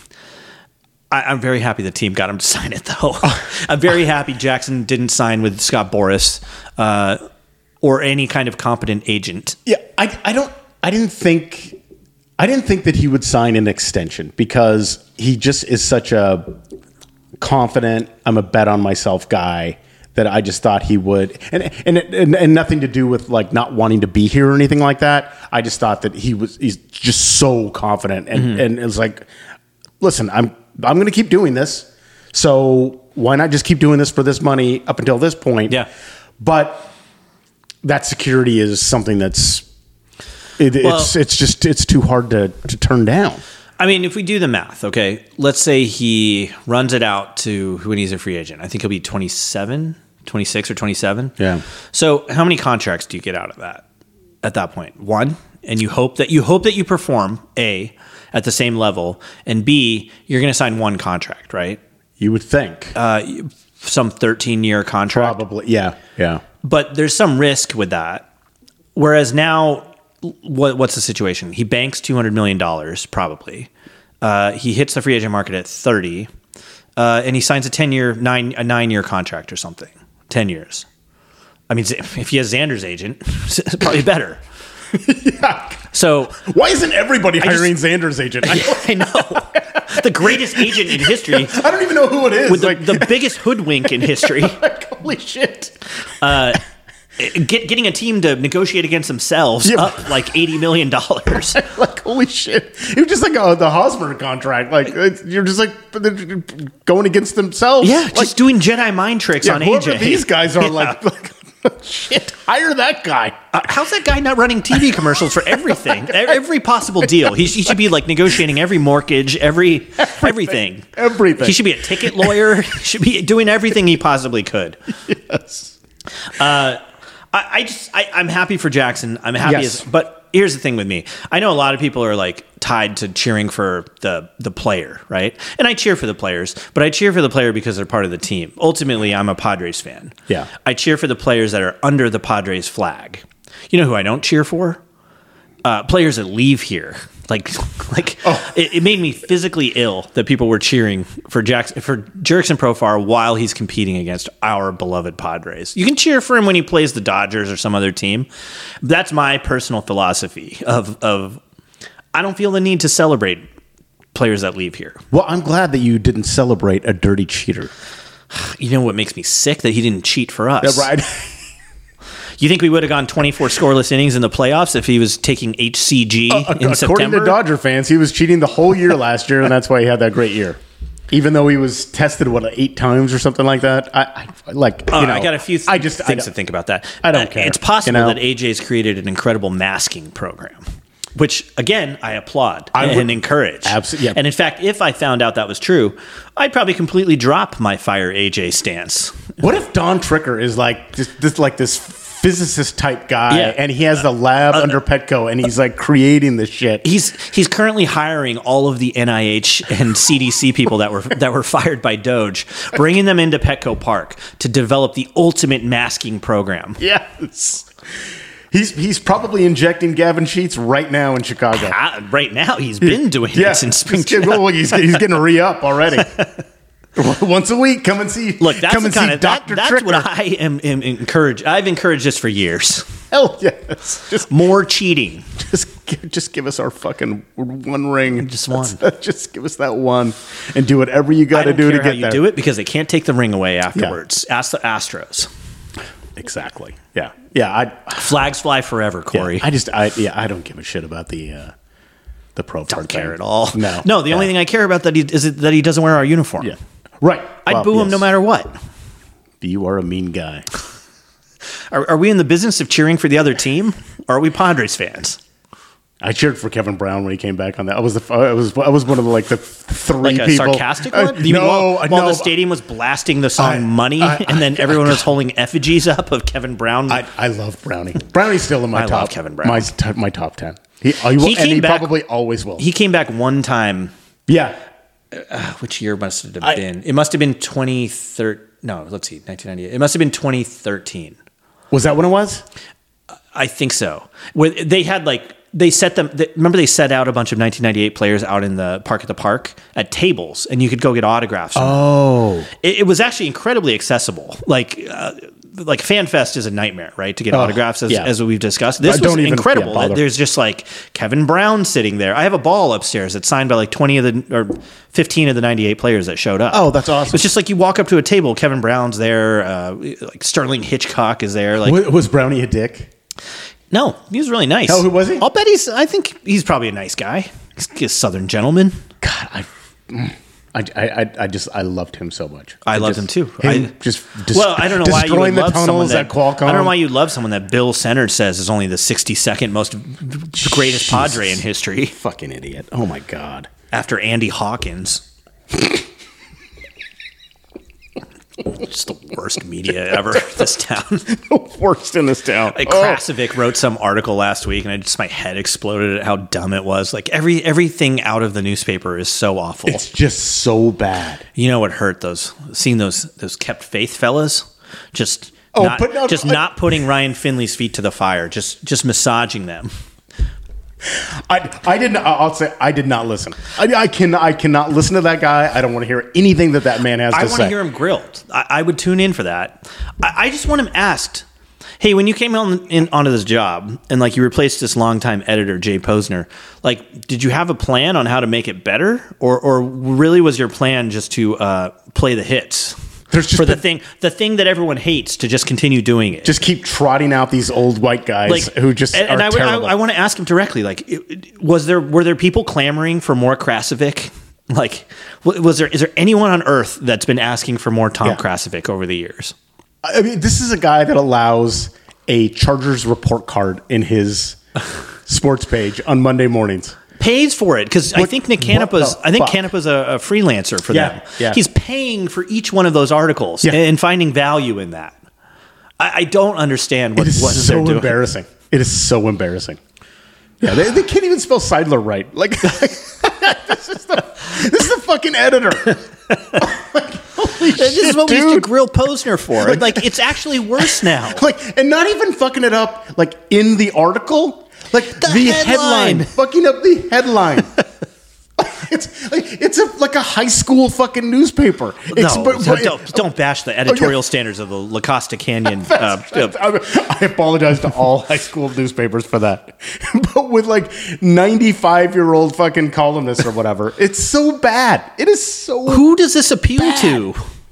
I I'm very happy the team got him to sign it, though. I'm very happy Jackson didn't sign with Scott Boras uh, or any kind of competent agent. Yeah, I, I don't. I didn't think. I didn't think that he would sign an extension because he just is such a confident, I'm a bet on myself guy that I just thought he would, and and and, and nothing to do with like not wanting to be here or anything like that. I just thought that he was he's just so confident, and mm-hmm. and it was like, listen, I'm I'm going to keep doing this, so why not just keep doing this for this money up until this point? Yeah, but that security is something that's it, well, it's it's just it's too hard to to turn down. I mean, if we do the math, okay, let's say he runs it out to when he's a free agent. I think he'll be twenty-seven, twenty-six or twenty-seven. Yeah. So how many contracts do you get out of that at that point? One, and you hope that you hope that you perform, A, at the same level, and B, you're going to sign one contract, right? You would think. Uh, some thirteen-year contract. Probably, yeah, yeah. But there's some risk with that. Whereas now, what, what's the situation? He banks two hundred million dollars, probably. Uh, he hits the free agent market at thirty, uh, and he signs a ten-year, nine a nine-year contract or something. ten years. I mean, if he has Xander's agent, it's probably better. Yeah. So why isn't everybody hiring just, Xander's agent? I, I know. The greatest agent in history. I don't even know who it is. With the, like, the biggest hoodwink in history. Like, holy shit. Uh, get, getting a team to negotiate against themselves yeah. up like eighty million dollars. Like, holy shit. It was just like a, the Hosmer contract. Like, you're just like going against themselves. Yeah, like, just doing Jedi mind tricks yeah, on whoever A J. These guys are yeah. like, like shit, hire that guy. Uh, how's that guy not running T V commercials for everything? Every possible deal. He, he should be like negotiating every mortgage, every everything. Everything. He should be a ticket lawyer. He should be doing everything he possibly could. Yes. Uh, I, I just, I, I'm happy for Jackson. I'm happy, yes. as, but here's the thing with me. I know a lot of people are like tied to cheering for the the player, right? And I cheer for the players, but I cheer for the player because they're part of the team. Ultimately, I'm a Padres fan. Yeah. I cheer for the players that are under the Padres flag. You know who I don't cheer for? Uh, players that leave here. Like, like oh. it, it made me physically ill that people were cheering for Jackson, for Jurickson Profar while he's competing against our beloved Padres. You can cheer for him when he plays the Dodgers or some other team. That's my personal philosophy of of. I don't feel the need to celebrate players that leave here. Well, I'm glad that you didn't celebrate a dirty cheater. You know what makes me sick? That he didn't cheat for us. Yeah, right. You think we would have gone twenty-four scoreless innings in the playoffs if he was taking H C G uh, in according September? According to Dodger fans, he was cheating the whole year last year, and that's why he had that great year. Even though he was tested, what, eight times or something like that? I, I like, you uh, know. I got a few th- I just, things I to think about that. I don't uh, care. It's possible you know? that A J's created an incredible masking program, which, again, I applaud I and would, encourage. Absolutely. Yeah. And in fact, if I found out that was true, I'd probably completely drop my fire A J stance. What if Don Tricker is like this, this like this physicist type guy, yeah. and he has the lab uh, under Petco, and he's like creating this shit? He's he's currently hiring all of the N I H and C D C people that were that were fired by Doge, bringing them into Petco Park to develop the ultimate masking program. Yes. He's he's probably injecting Gavin Sheets right now in Chicago. Uh, right now, he's been doing yeah. it since spring. He's, well, he's, he's getting a re-up already. Once a week, come and see. Look, that's come the and kind see of that, Doctor that's Tricker. what I am, am encourage. I've encouraged this for years. Hell yes, just more cheating. Just give, just give us our fucking one ring. Just one. Just give us that one, and do whatever you got to do to get there. You do it because they can't take the ring away afterwards. Yeah. Ask the Astros. Exactly. Yeah. Yeah. I, Flags fly forever, Corey. Yeah, I just, I yeah, I don't give a shit about the uh, the pro. Don't care at all. No. No. The yeah. only thing I care about that he, is that he doesn't wear our uniform. Yeah. Right. I'd well, boo yes. him no matter what. You are a mean guy. Are, are we in the business of cheering for the other team, or are we Padres fans? I cheered for Kevin Brown when he came back on that. I was the I was I was one of the like the three like a people. sarcastic one. Uh, you no, mean while, while no, the stadium was blasting the song I, "Money," I, I, and then I, everyone I, was holding effigies up of Kevin Brown. I, I love Brownie. Brownie's still in my I top. love Kevin Brown. My my top ten. He, he, will, he and he back, probably always will. He came back one time. Yeah. Uh, which year must it have I, been? It must have been twenty thirteen. No, let's see, nineteen ninety-eight. It must have been twenty thirteen. Was that when it was? I think so. Where they had like they set them. They, remember, they set out a bunch of nineteen ninety-eight players out in the park at the park at tables, and you could go get autographs. From Oh, them. It, it was actually incredibly accessible. Like. Uh, Like FanFest is a nightmare, right? To get Oh, autographs, as, yeah. as we've discussed. This I was don't even- incredible. yeah, bother. There's just like Kevin Brown sitting there. I have a ball upstairs that's signed by like twenty of the or fifteen of the ninety-eight players that showed up. Oh, that's awesome. It's just like you walk up to a table. Kevin Brown's there. Uh, like Sterling Hitchcock is there. Like was, was Brownie a dick? no, he was really nice. Oh, who was he? I'll bet he's. I think he's probably a nice guy. He's a Southern gentleman. God, I, mm, I, I, I just I loved him so much. I loved just, him too. Him I, just dis- well, I don't know why you destroying would the love someone tunnels that at Qualcomm. I don't know why you love someone that Bill Center says is only the sixty-second most greatest Padre in history Fucking idiot! Oh my god! after Andy Hawkins. Just the worst media ever. This town. The worst in this town. Like, Oh. Krasovic wrote some article last week, and I just my head exploded at how dumb it was. Like every everything out of the newspaper is so awful. It's just so bad. You know what hurt those? Seeing those those kept faith fellas, just Oh, not, but no, just I- not putting Ryan Finley's feet to the fire, just just massaging them. I I didn't. I'll say I did not listen. I, I can I cannot listen to that guy. I don't want to hear anything that that man has to I say. want to hear him grilled. I, I would tune in for that. I, I just want him asked. Hey, when you came on in, onto this job and like you replaced this longtime editor Jay Posner, like did you have a plan on how to make it better, or or really was your plan just to uh, play the hits? There's just for the been- thing, the thing that everyone hates, to just continue doing it. Just keep trotting out these old white guys like who just and, are and I, would- I, terrible. I want to ask him directly. Like, it- it- was there were there people clamoring for more Krasovic? Like, w- was there is there anyone on earth that's been asking for more Tom Yeah. Krasovic over the years? I mean, this is a guy that allows a Chargers report card in his sports page on Monday mornings. Pays for it because I What- think Nick what Canepa's the I think fuck? Canepa's a, a freelancer for Yeah, them. yeah. He's paying for each one of those articles Yeah. and finding value in that. I, I don't understand what It is what so they're doing. embarrassing. It is so embarrassing. Yeah, they, they can't even spell Seidler right. Like this is the this is the fucking editor. Like, holy This shit, is what we used to dude. grill Posner for. Like, it's actually worse now. Like, and not even fucking it up like in the article. Like the, headline. headline. Fucking up the headline. It's like it's a like a high school fucking newspaper. It's, No, but- so but- don't, don't bash the editorial standards of the La Costa Canyon. Uh, uh, I I apologize to all high school newspapers for that. But with like ninety-five year old fucking columnists or whatever, it's so bad. It is so. who does this appeal Bad. to?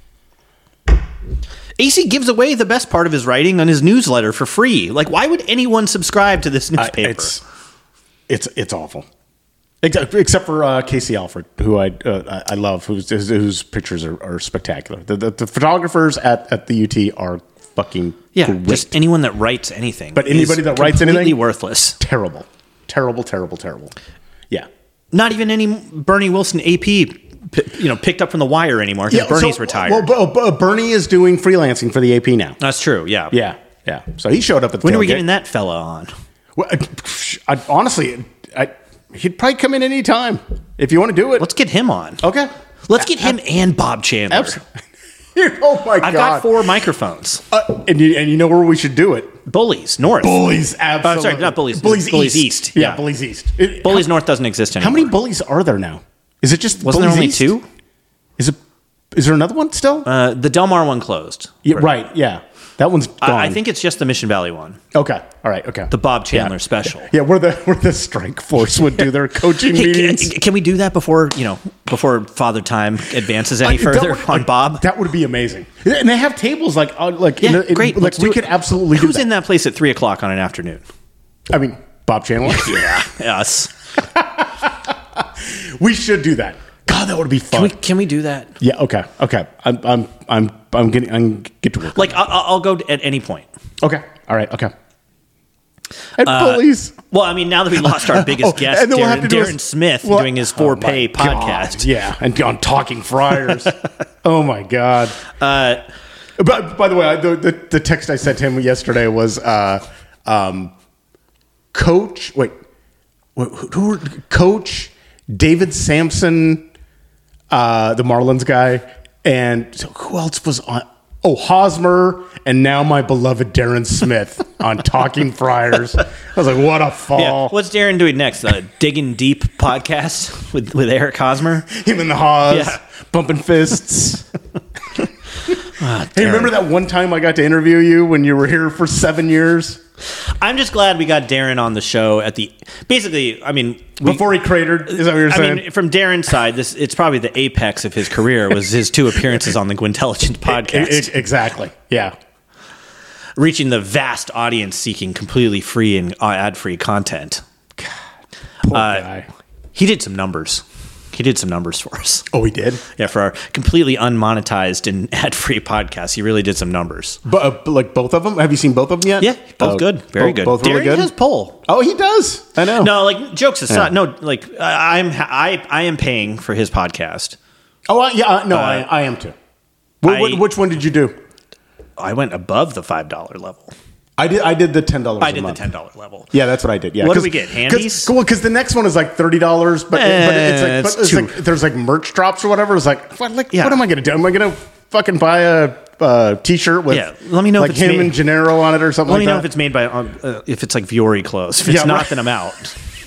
A C gives away the best part of his writing on his newsletter for free. Like, why would anyone subscribe to this I- newspaper? it's it's it's awful. Except, except for uh, Casey Alfred, who I uh, I I love, whose whose, whose pictures are, are spectacular. The, the the photographers at, at the U T are fucking yeah, great. just anyone that writes anything. But anybody is that writes completely anything? worthless. terrible, terrible, terrible, terrible. Yeah. Not even any Bernie Wilson A P, p- you know, picked up from the Wire anymore because Bernie's so- retired. Well, B- B- Bernie is doing freelancing for the A P now. That's true. Yeah. Yeah, yeah. So he showed up at the When are we tailgate. getting that fella on? Well, I, I, honestly, I, he'd probably come in any time if you want to do it. Let's get him on. okay. Let's get him and Bob Chandler. Absolutely. Oh my I've god! got four microphones. Uh, and you and you know where we should do it? Bullies North. Bullies, absolutely. Oh, sorry, not Bullies. Bullies, Bullies East. East. Yeah, Yeah. Bullies East. It- Bullies North doesn't exist How anymore. many bullies are there now? Is it just Wasn't Bullies there only East? two? Is it? Is there another one still? Uh, the Del Mar one closed. yeah, right. Yeah, that one's gone. I, I think it's just the Mission Valley one. Okay. All right. Okay. The Bob Chandler Yeah. special. Yeah, where the where the strike force would do their coaching Hey, meetings. can, can we do that before you know before Father Time advances any Like, that further would- on like, Bob? That would be amazing. And they have tables like uh, like Yeah, in the- in- great. Like Let's we do could it. absolutely Who's do that. in that place at three o'clock on an afternoon? I mean, Bob Chandler. Yeah, us. We should do that. God, that would be fun. Can we, can we do that? yeah. Okay. Okay. I'm I'm I'm I'm getting I'm get to work. Like, I'll, I'll go at any point. Okay. All right. Okay. And bullies. Well, I mean, now that we lost our biggest Oh, guest, and then we'll Darren, have to do a- Darren Smith, well- doing his Oh four my pay God. podcast. Yeah, and on Talking Friars. Oh my God. Uh, But by the way, I, the, the the text I sent him yesterday was, uh, um, Coach. Wait, who, who were, Coach David Sampson, uh, the Marlins guy, and so who else was on Oh, Hosmer, and now my beloved Darren Smith on Talking Friars. I was like, what a fall. Yeah. What's Darren doing next? The Digging Deep podcast with, with Eric Hosmer? Him and the Haas, Yeah. bumping fists. Ah, Hey, Darren. remember that one time I got to interview you when you were here for seven years? I'm just glad we got Darren on the show at the basically. I mean, we, Before he cratered? Is that what you're I saying? mean, from Darren's side, this it's probably the apex of his career was his two appearances on the Gwintelligent podcast, I- I- exactly. Yeah. reaching the vast audience seeking completely free and uh, ad-free content. Poor Uh, guy. He did some numbers. He did some numbers for us. Oh, he did? Yeah, for our completely unmonetized and ad-free podcast, he really did some numbers. But, uh, like both of them? Have you seen both of them yet? Yeah, both Oh, good, very both, good. Both really Darren good? has pull. Oh, he does. I know. No, like jokes aside, Yeah. no, like I, I'm I I am paying for his podcast. Oh, I, yeah. uh, No, Uh, I, I am too. Wh- I- wh- which one did you do? I went above the five dollar level. I did. I did the ten dollars. I did the ten dollar level. Yeah, that's what I did. Yeah. What do 'Cause- we get, handies? Because because the next one is like thirty dollars, but, Eh, but it's like, it's but it's too- like there's like merch drops or whatever. It's like what, like Yeah. what am I gonna do? Am I gonna fucking buy a uh, t-shirt with Yeah, let me know like if it's him made- and Gennaro on it or something Let me like know that? if it's made by um, uh, if it's like Viore clothes. If it's Yeah, not, right. then I'm out.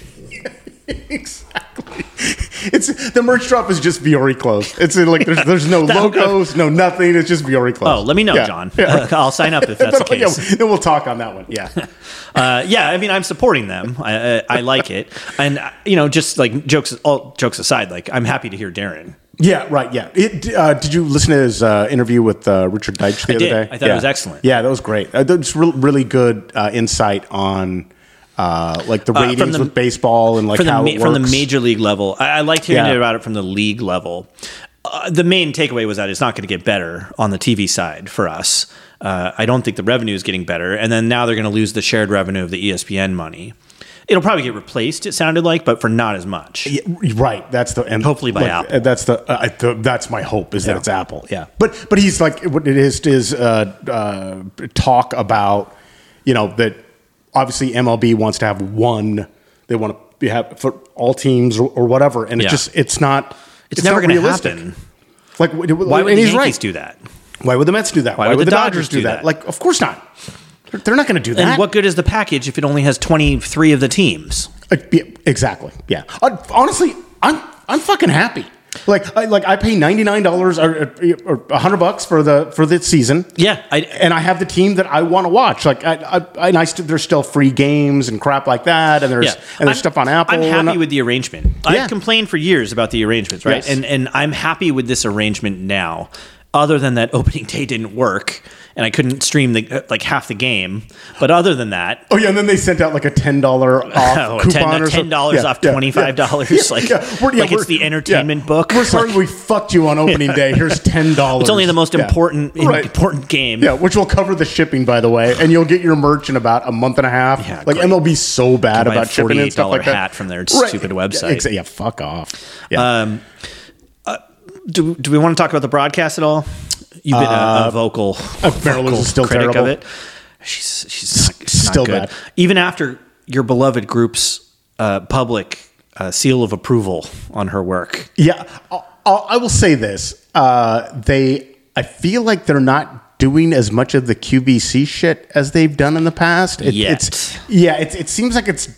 Exactly. It's the merch drop is just Viore clothes. It's like there's there's no That- logos, no nothing. It's just Viore clothes. Oh, let me know, Yeah. John. Yeah. I'll sign up if that's the But, yeah, case. then we'll talk on that one. Yeah. Uh, yeah, I mean, I'm supporting them. I, I, I like it, and uh, you know, just like jokes, all jokes aside, like I'm happy to hear Darren. Yeah, right. Yeah. It, uh, did you listen to his uh, interview with uh, Richard Deitch the I other did. day? I thought it Yeah. was excellent. Yeah, that was great. Uh, that's re- really good uh, insight on uh, like the ratings from the- with baseball and like from the how ma- it from the works. major league level. I, I liked hearing Yeah. about it from the league level. Uh, the main takeaway was that it's not going to get better on the T V side for us. Uh, I don't think the revenue is getting better, and then now they're going to lose the shared revenue of the E S P N money. It'll probably get replaced. It sounded like, but for not as much. Yeah, right. That's the and Hopefully by Apple. uh, That's the, uh, I- the that's my hope is Yeah. that it's Apple. Yeah. But but he's like what it is is uh, uh, talk about you know that obviously M L B wants to have one. They want to have for all teams or, or whatever, and Yeah. it's just it's not. It's, never not going to realistic. happen. Like Why would and the he's Yankees right. do that? Why would the Mets do that? Why, would the, Dodgers, do that? that? Like, of course not. They're, they're not going to do that. And what good is the package if it only has twenty-three of the teams? Uh, yeah, exactly. Yeah. Uh, honestly, I'm I'm fucking happy. Like I, like I pay ninety nine dollars or or a hundred bucks for the for the season. Yeah, I, And I have the team that I want to watch. Like I, I, and I st- there's still free games and crap like that, and there's yeah. and there's I'm- stuff on Apple. I'm and happy with the arrangement. Yeah. I've complained for years about the arrangements, right? Yes. And and I'm happy with this arrangement now. Other than that, opening day didn't work, and I couldn't stream the uh, like half the game. But other than that, Oh yeah, and then they sent out like a ten dollar off oh, coupon ten or something. ten dollars Yeah, off yeah, twenty five dollars, yeah. like Yeah, we're- yeah, like we're- it's the entertainment yeah. book. We're sorry we fucked you on opening day. Here's ten dollars. It's only the most Yeah. important Right. important game. Yeah, which will cover the shipping, by the way, and you'll get your merch in about a month and a half. Yeah, like great. M L B's so bad Buy a about shipping and stuff forty-eight dollar like that. hat from their stupid website. Yeah, yeah, fuck off. Yeah. Um, uh, do do we want to talk about the broadcast at all? You've been a, a vocal, Mary Lou's vocal is still critic terrible. of it. She's she's not, she's Still not good. bad. Even after your beloved group's uh, public uh, seal of approval on her work. yeah, I'll, I'll, I will say this: uh, they, I feel like they're not doing as much of the Q V C shit as they've done in the past. It, Yet. It's, yeah, it, it seems like it's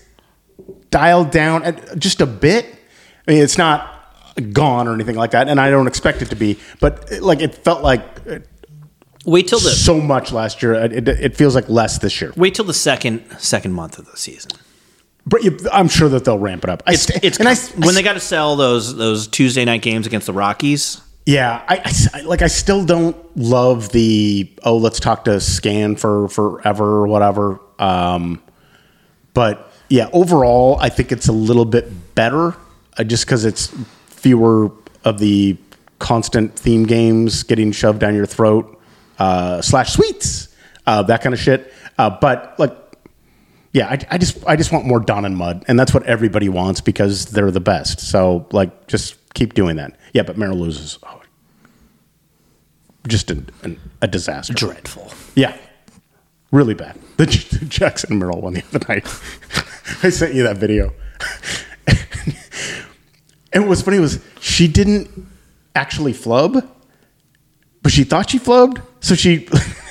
dialed down at- just a bit. I mean, it's not gone or anything like that, and I don't expect it to be. But it, like, it felt like uh, Wait till the so much last year. It, it, it feels like less this year. wait till the second second month of the season. But you, I'm sure that they'll ramp it up. I It's, st- it's and I, when they got to sell those those Tuesday night games against the Rockies. yeah, I, I- like I still don't love the oh let's talk to Scan for forever or whatever. Um, but yeah, overall I think it's a little bit better uh, just because it's fewer of the constant theme games getting shoved down your throat uh, slash sweets uh, that kind of shit. Uh, but like. Yeah, I, I just I just want more Don and Mud, and that's what everybody wants because they're the best. So like, just keep doing that. Yeah, but Merrill loses. Oh, just a, an, a disaster. Dreadful. Yeah, really bad. The, the Jackson Merrill one the other night. I sent you that video. And what was funny was she didn't actually flub. but she thought she flubbed. So she,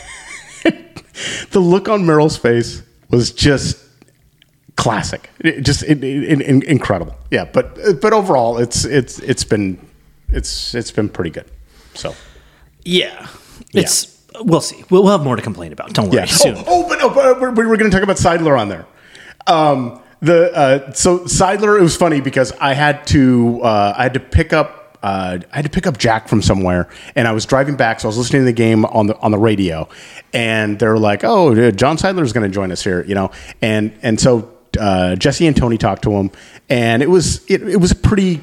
the look on Meryl's face was just classic. It just it, it, it, incredible. Yeah, but but overall, it's it's it's been it's it's been pretty good. So yeah, it's yeah. we'll see. We'll, we'll have more to complain about. Don't worry. Yeah. Soon. Oh, oh, but, oh, but we're, we're going to talk about Seidler on there. Um, the uh, so Seidler. It was funny because I had to uh, I had to pick up. Uh, I had to pick up Jack from somewhere, and I was driving back, so I was listening to the game on the on the radio, and they're like, "Oh, John Seidler is going to join us here," you know, and and so uh, Jesse and Tony talked to him, and it was it, it was a pretty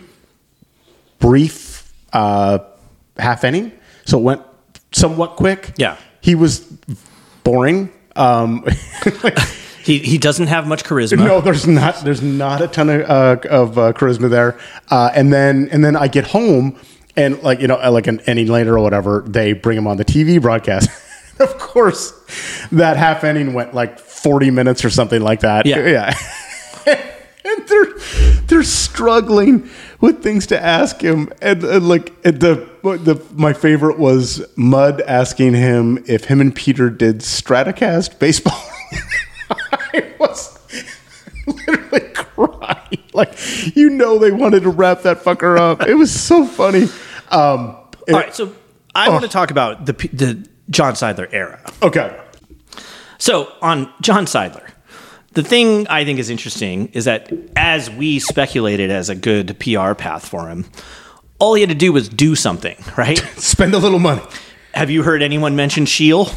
brief uh, half inning, so it went somewhat quick. Yeah, he was boring. Um, He he doesn't have much charisma. No, there's not. There's not a ton of uh, of uh, charisma there. Uh, and then and then I get home and like you know like an inning later or whatever, they bring him on the T V broadcast. Of course, that half inning went like forty minutes or something like that. Yeah, yeah. And they're they're struggling with things to ask him, and, and like and the the my favorite was Mudd asking him if him and Peter did Stratocast baseball. I was literally crying. Like, you know, they wanted to wrap that fucker up. It was so funny. Um, it, All right, so I oh. want to talk about the the John Seidler era. Okay. So on John Seidler, the thing I think is interesting is that as we speculated as a good P R path for him, all he had to do was do something, right? Spend a little money. Have you heard anyone mention Shield?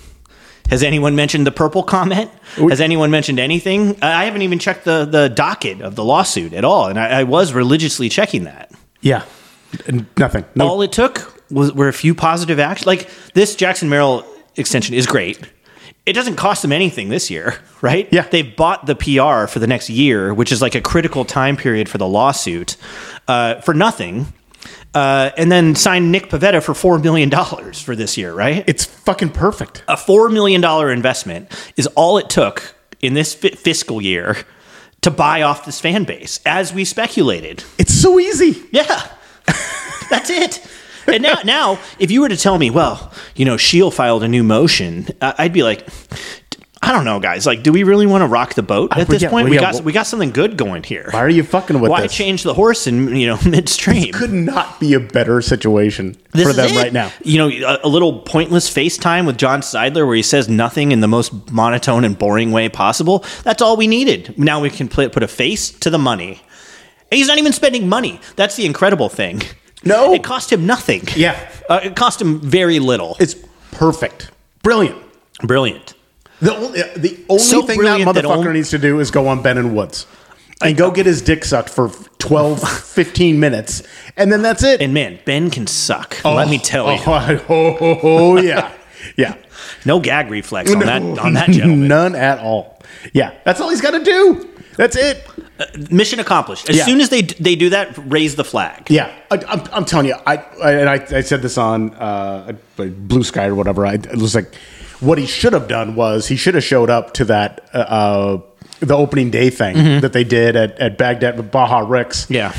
Has anyone mentioned the purple comment? Has anyone mentioned anything? I haven't even checked the, the docket of the lawsuit at all, and I, I was religiously checking that. Yeah, nothing. No. All it took was were a few positive actions. Like this Jackson Merrill extension is great. It doesn't cost them anything this year, right? Yeah. They've bought the P R for the next year, which is like a critical time period for the lawsuit, uh, for nothing. Uh, and then signed Nick Pivetta for four million dollars for this year, right? It's fucking perfect. A four million dollars investment is all it took in this fi- fiscal year to buy off this fan base, as we speculated. It's so easy. Yeah. That's it. And now, now, if you were to tell me, well, you know, Shield filed a new motion, uh, I'd be like, I don't know, guys. Like, do we really want to rock the boat at this yeah, point? well, we yeah, got well, we got something good going here. Why are you fucking with Why this? Why change the horse in, you know, midstream? This could not be a better situation this for is them it. right now. You know, a, a little pointless FaceTime with John Seidler where he says nothing in the most monotone and boring way possible. That's all we needed. Now we can play, put a face to the money. And he's not even spending money. That's the incredible thing. No. It cost him nothing. Yeah. Uh, it cost him very little. It's perfect. Brilliant. Brilliant. The only, the only So thing that brilliant that motherfucker only- needs to do is go on Ben and Woods and go get his dick sucked for twelve, fifteen minutes. And then that's it. And man, Ben can suck. Let me tell you. Oh, oh, oh, oh, yeah. Yeah. No gag reflex on that on that gentleman. None at all. Yeah. That's all he's got to do. That's it. Uh, mission accomplished. As Yeah. soon as they they do that, raise the flag. Yeah, I, I'm, I'm telling you, I, I and I, I said this on uh, Blue Sky or whatever. I it was like, what he should have done was he should have showed up to that uh, the opening day thing mm-hmm. that they did at, at Baghdad with Baja Ricks. Yeah,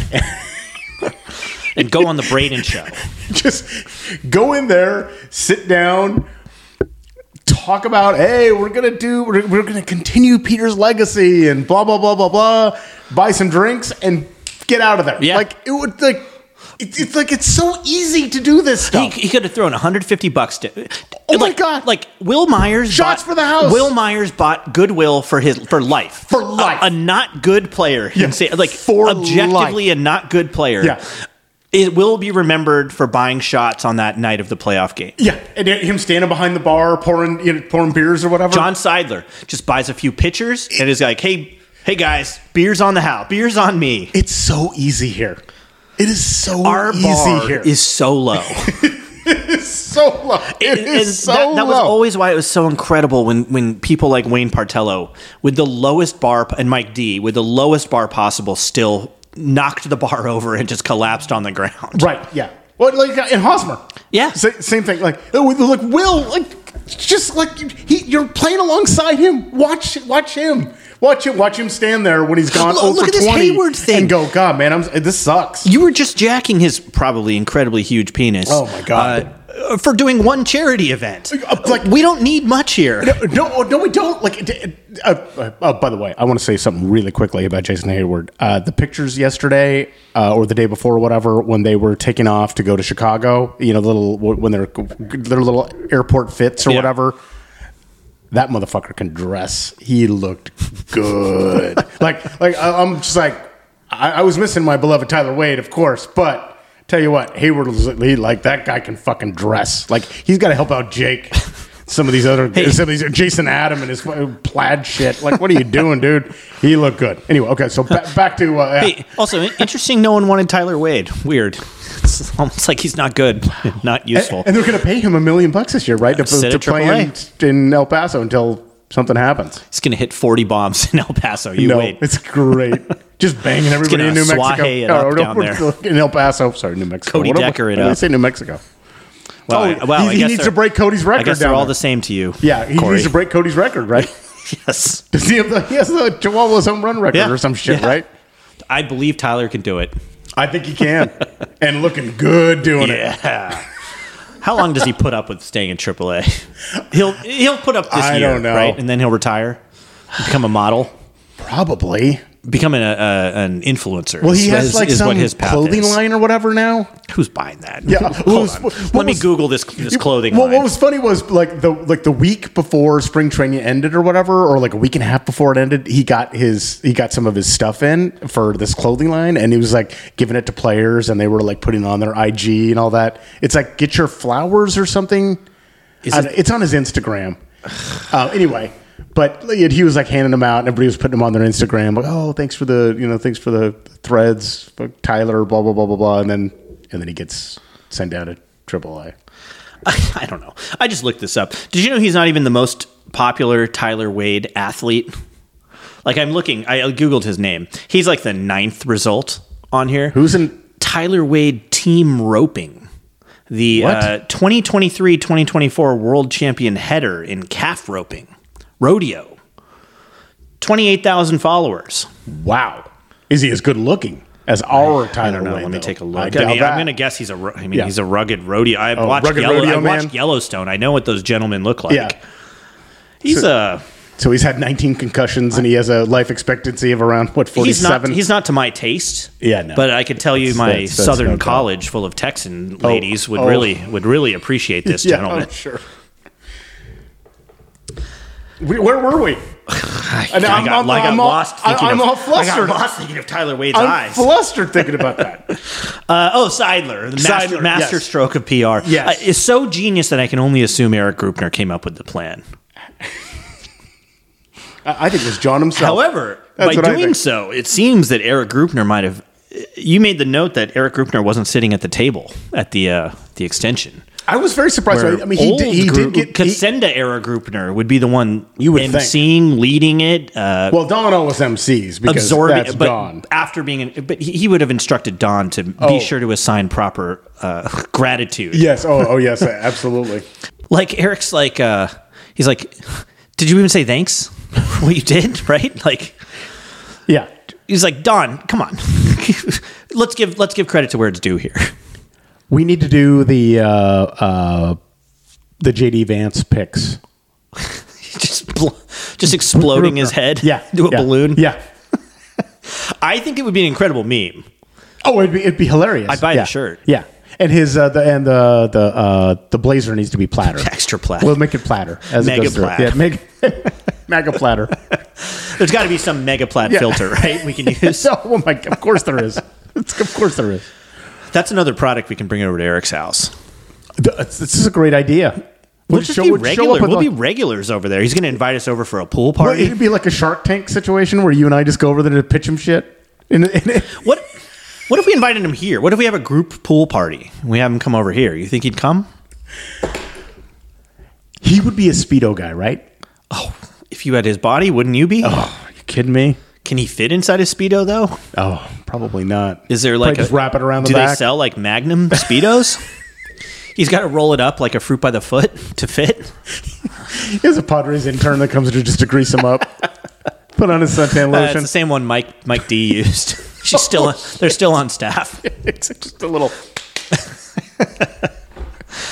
and go on the Braden show. Just go in there, sit down, talk about, hey, we're gonna do, we're, we're gonna continue Peter's legacy and blah blah blah blah blah. Buy some drinks and get out of there. Yeah. Like it would like. It's, it's like it's so easy to do this stuff. He, he could have thrown one hundred fifty bucks to. Oh like, my god! Like Will Myers, shots bought, for the house. Will Myers bought goodwill for his for life. For life, a, a not good player. Yeah. Say, like for objectively life. a not good player. Yeah. It will be remembered for buying shots on that night of the playoff game. Yeah, and him standing behind the bar pouring you know, pouring beers or whatever. John Seidler just buys a few pitchers and is like, "Hey, hey guys, beers on the house, beers on me." It's so easy here. It is so Our easy bar here. is so low. It is so low. It and, is and so that, low. that was always why it was so incredible when, when people like Wayne Partello, with the lowest bar, and Mike D, with the lowest bar possible, still knocked the bar over and just collapsed on the ground. Right, yeah. Well, like in Hosmer. Yeah. Sa- same thing. Like, like Will, like, just like, he, you're playing alongside him. Watch Watch him. Watch him, watch him stand there when he's gone Look, over look at this twenty Hayward thing. and go, God, man, I'm, this sucks. You were just jacking his probably incredibly huge penis. Oh, my God. Uh, uh, for doing one charity event. Uh, like- we don't need much here. No, no, we don't. Like, uh, uh, uh, by the way, I want to say something really quickly about Jason Hayward. Uh, the pictures yesterday uh, or the day before, or whatever, when they were taking off to go to Chicago, you know, the little when they're their little airport fits or Yeah. whatever. That motherfucker can dress. He looked good. like, like I- I'm just like, I, I was missing my beloved Tyler Wade, of course, but tell you what, Hayward was he, like that guy can fucking dress. Like he's got to help out Jake. Some of these other, Hey. some of these Jason Adam and his plaid shit. Like, what are you doing, dude? He looked good. Anyway, okay, so ba- back to uh, Hey, also interesting. No one wanted Tyler Wade. Weird. It's almost like he's not good, not useful. and they're going to pay him a million bucks this year, right? To, Sit to at play in, in El Paso until something happens. He's going to hit forty bombs in El Paso. You no, wait. it's great. Just banging everybody gonna in New Mexico. Swahe it up down there. In El Paso. Sorry, New Mexico. Cody What do- Decker it why did I up. say New Mexico. Well, oh, I- well, he, I he guess needs they're- to break Cody's record I guess down they're all there. the same to you. Yeah, he Corey. needs to break Cody's record, right? Yes. Does he have the, he has the Chihuahua's home run record Yeah. or some shit, Yeah. right? I believe Tyler can do it. I think he can. And looking good doing it. Yeah. How long does he put up with staying in triple A? He'll he'll put up this I year, don't know. right? And then he'll retire, become a model, Probably. become an, a, an influencer. Well, he is- has is- like is some what his path clothing is. line or whatever now. Who's buying that? Yeah. Hold What was- on. what Let me was- Google this this clothing Well, line. what was funny was like the like the week before spring training ended or whatever, or like a week and a half before it ended, he got his he got some of his stuff in for this clothing line, and he was like giving it to players, and they were like putting it on their I G and all that. It's like get your flowers or something. Is I it- don't- it's on his Instagram. uh, anyway. But he was like handing them out, and everybody was putting them on their Instagram. Like, oh, thanks for the, you know, thanks for the threads, Tyler, blah blah blah blah blah, and then and then he gets sent down to triple A. I don't know. I just looked this up. Did you know he's not even the most popular Tyler Wade athlete? Like I'm looking, I Googled his name. He's like the ninth result on here. Who's in? Tyler Wade team roping. The What? uh, twenty twenty-three twenty twenty-four world champion header in calf roping. Rodeo. twenty-eight thousand followers. Wow, is he as good looking as our Tyler? I don't know. Wade, Let me though? take a I look. I, doubt mean, that. I'm going to guess he's a. ru- I mean, Yeah. he's a rugged rodeo. I've Oh, watched rugged Yellow, rodeo I've watched man? Yellowstone. I know what those gentlemen look like. Yeah. He's So- a. So he's had nineteen concussions, and he has a life expectancy of around what He's not. forty-seven. He's not to my taste. Yeah, no. But I can tell you, That's- my that's- that's Southern no doubt. college full of Texan ladies would oh. really would really appreciate this yeah, gentleman. oh, sure. We, where were we? I, And I I'm- got, I'm- I got I'm all- lost. Thinking I'm of, all I flustered. got lost thinking of Tyler Wade's I'm eyes. flustered thinking about that. Uh, oh, Seidler, the master, Seidler, master yes. stroke of P R. Yes. Uh, is so genius that I can only assume Eric Grupner came up with the plan. I I think it was John himself. However, That's by what I doing think. so, it seems that Eric Grupner might have. You made the note that Eric Grupner wasn't sitting at the table at the uh, the extension. I was very surprised. Where I mean, he old did, he Gru- did get. he- Casenda era Grupner would be the one You would think. emceeing, leading it, uh, well, Don always M Cs because absorbing. that's but Don. after being, in, but he, he would have instructed Don to Oh. be sure to assign proper uh, gratitude. Yes. Oh, oh, yes. Absolutely. Like Eric's like, uh, he's like, did you even say thanks? What you did, right? Like, Yeah. he's like, Don, come on, let's give let's give credit to where it's due here. We need to do the uh, uh, the J D Vance picks. just bl- just exploding his head, Yeah. to a yeah, balloon. Yeah. I think it would be an incredible meme. Oh, it'd be it'd be hilarious. I'd buy yeah. the shirt. Yeah. And his uh, the and the the uh, the blazer needs to be platter. Extra plaid. We'll make it platter as Mega it goes through. plaid. Yeah, mega, mega platter. There's got to be some mega plaid Yeah. filter, right? We can use. So, oh my, of course there is. It's, of course there is. That's another product we can bring over to Eric's house. Th- This is a great idea. We'll We'll just show- be we'll show regular. up with We'll be like- regulars over there. He's going to invite us over for a pool Well, party. it'd be like a Shark Tank situation where you and I just go over there to pitch him shit. And, and, What? What if we invited him here? What if we have a group pool party? We have him come over here. You think he'd come? he would be a Speedo guy, right? Oh, if you had his body, wouldn't you be? Oh, are you kidding me? Can he fit inside his Speedo though? Oh, probably not. Is there like Probably just a, wrap it around the do back? they sell like Magnum Speedos? He's got to roll it up like a fruit by the foot to fit. He has a Padres intern that comes to just to grease him up. Put on his suntan Uh, it's lotion. the same one Mike Mike D used. She's still they're still on staff. It's just a little.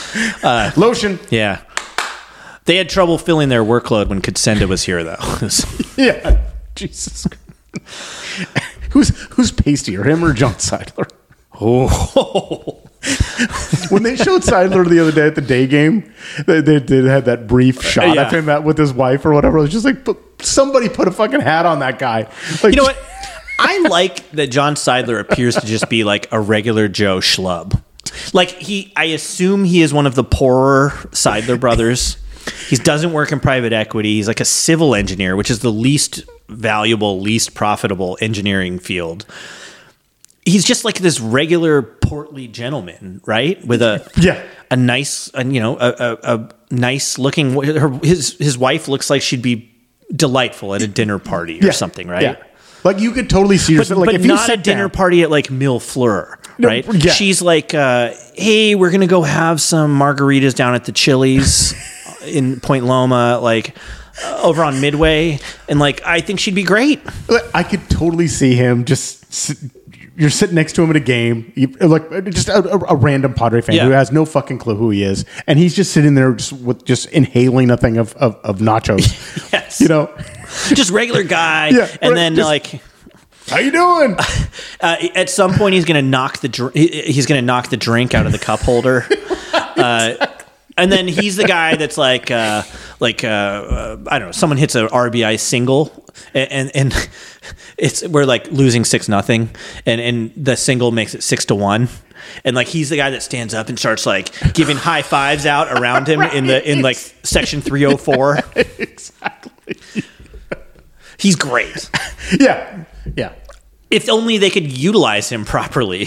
Uh, Lotion. Yeah. They had trouble filling their workload when Kutsenda was here, though. Yeah. Jesus. who's who's pastier, him or John Seidler? Oh. When they showed Seidler the other day at the day game, they, they, they had that brief shot Yeah. of him out with his wife or whatever. It was just like, put, somebody put a fucking hat on that guy. Like, You know what? I like that John Seidler appears to just be like a regular Joe schlub. Like he, I assume he is one of the poorer Seidler brothers. He doesn't work in private equity. He's like a civil engineer, which is the least valuable, least profitable engineering field. He's just like this regular portly gentleman, right? With a Yeah. a nice, and you know, a, a, a nice looking. Her, his his wife looks like she'd be delightful at a dinner party or Yeah. something, right? Yeah. Like you could totally see But, yourself. Like but if you not a sit dinner down- party at like Mille Fleur, No, right? yeah. She's like, uh, hey, we're going to go have some margaritas down at the Chili's in Point Loma, like uh, over on Midway. And like, I think she'd be great. Like, I could totally see him just. Sit, you're sitting next to him at a game, you, like just a, a, a random Padre fan Yeah. who has no fucking clue who he is, and he's just sitting there just with just inhaling a thing of of, of nachos. Yes. You know, Just regular guy. Yeah, and right, then just- like, how you doing? uh, at some point he's going to knock the, dr- he- he's going to knock the drink out of the cup holder. Uh, and then he's the guy that's like, uh, like uh, uh, I don't know. Someone hits a R B I single, and and, and it's we're like losing six nothing, and and the single makes it six to one, and like he's the guy that stands up and starts like giving high fives out around him in the in like section three oh four. Exactly. He's great. Yeah, yeah. If only they could utilize him properly.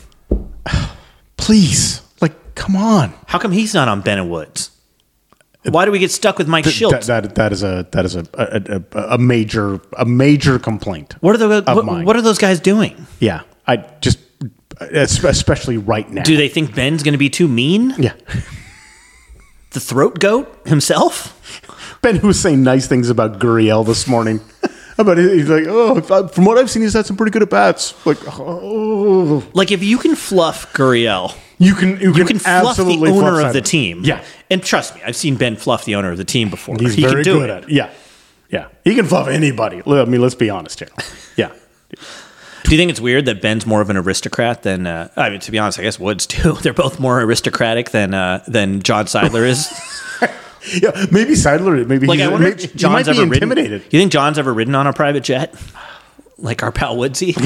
Please, like, come on. How come he's not on Ben and Woods? Why do we get stuck with Mike Th- Schultz? That, that that is a that is a a, a, a major a major complaint. What are the of what, mine. what are those guys doing? Yeah, I just especially right now. Do they think Ben's going to be too mean? Yeah. The throat goat himself? Ben was saying nice things about Gurriel this morning. About it, he's like, oh, if I- from what I've seen, he's had some pretty good at bats. Like, oh, Like if you can fluff Gurriel, you can you, you can fluff the absolutely owner fluff of the Seidler. team. Yeah, And trust me, I've seen Ben fluff the owner of the team before. he's he very can do good it. at it. Yeah, yeah, he can fluff anybody. I mean, let's be honest here. Yeah, Do you think it's weird that Ben's more of an aristocrat than? Uh, I mean, to be honest, I guess Woods too. They're both more aristocratic than uh, than John Seidler is. yeah. Maybe Seidler. Maybe Like he's, I wonder maybe, if he John's might be ever intimidated. ridden. You think John's ever ridden on a private jet, like our pal Woodsy?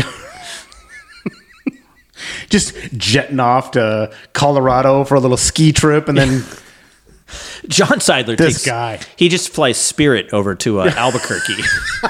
Just jetting off to Colorado for a little ski trip, and then John Seidler This takes, guy. He just flies Spirit over to uh, Albuquerque.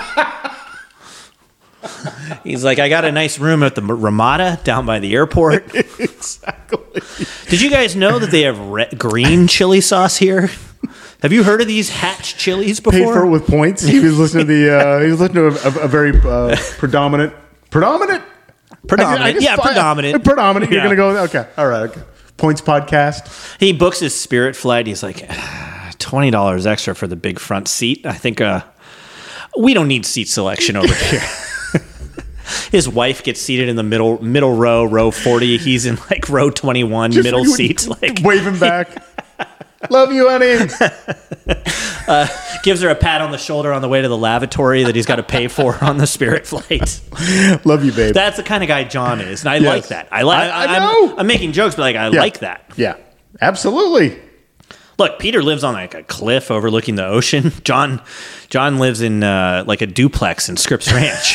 He's like, I got a nice room at the Ramada down by the airport. exactly. Did you guys know that they have red, green chili sauce here? Have you heard of these Hatch chilies before? Paid for it with points. He was listening to the. Uh, he was listening to a, a, a very uh, predominant. Predominant. Predominant. I guess- yeah, I- predominant. predominant. You're Yeah. gonna go. Okay. All right. Okay. Points podcast. He books his Spirit flight. He's like, "Ah, twenty dollars extra for the big front seat. I think uh, we don't need seat selection over here. His wife gets seated in the middle middle row, row forty. He's in like row twenty-one, Just middle you- seat. Like waving back. Love you, honey. gives her a pat on the shoulder on the way to the lavatory that he's got to pay for on the Spirit flight. Love you, babe. That's the kind of guy John is, and I Yes. like that. I like. I- I I'm, know. I'm making jokes, but like I Yeah. like that. Yeah. Absolutely. Look, Peter lives on like a cliff overlooking the ocean. John, John lives in uh, like a duplex in Scripps Ranch.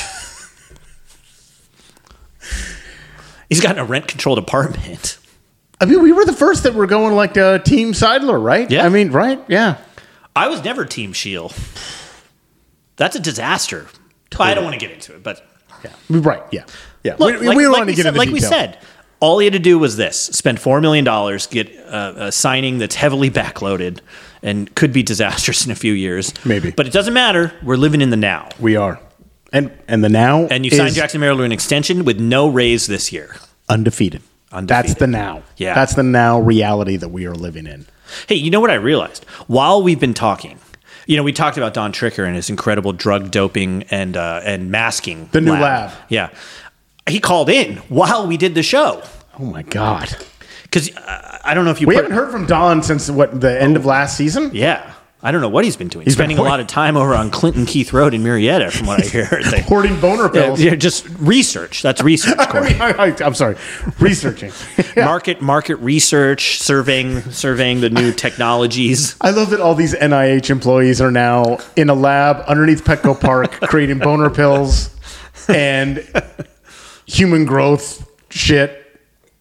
He's got a rent-controlled apartment. I mean, we were the first that were going like uh, Team Seidler, right? Yeah. I mean, right? Yeah. I was never Team Shield. That's a disaster. I don't want to get into it, but Yeah. Right. Yeah. Yeah. look, we like, we don't like want we to get said, into like we detail. said, all he had to do was this: spend four million dollars, get a, a signing that's heavily backloaded, and could be disastrous in a few years. Maybe. but it doesn't matter. We're living in the now. We are. And and the now And you is signed Jackson Merrill to an extension with no raise this year. undefeated. Undefeated. That's the now. Yeah. That's the now reality that we are living in. Hey, you know what I realized? While we've been talking, you know, we talked about Don Tricker and his incredible drug doping and uh, and masking. The new lab. Yeah. He called in while we did the show. Oh my God. because uh, I don't know if you We put, haven't heard from Don since what the end of last season. yeah. I don't know what he's been doing. He's He's spending been a lot of time over on Clinton Keith Road in Marietta, from what I hear. They, Hoarding boner yeah, pills. yeah, just research. That's research. I Corey. mean, I, I, I'm sorry, researching. Yeah. Market market research, surveying surveying the new technologies. I love that all these N I H employees are now in a lab underneath Petco Park creating boner pills and human growth shit.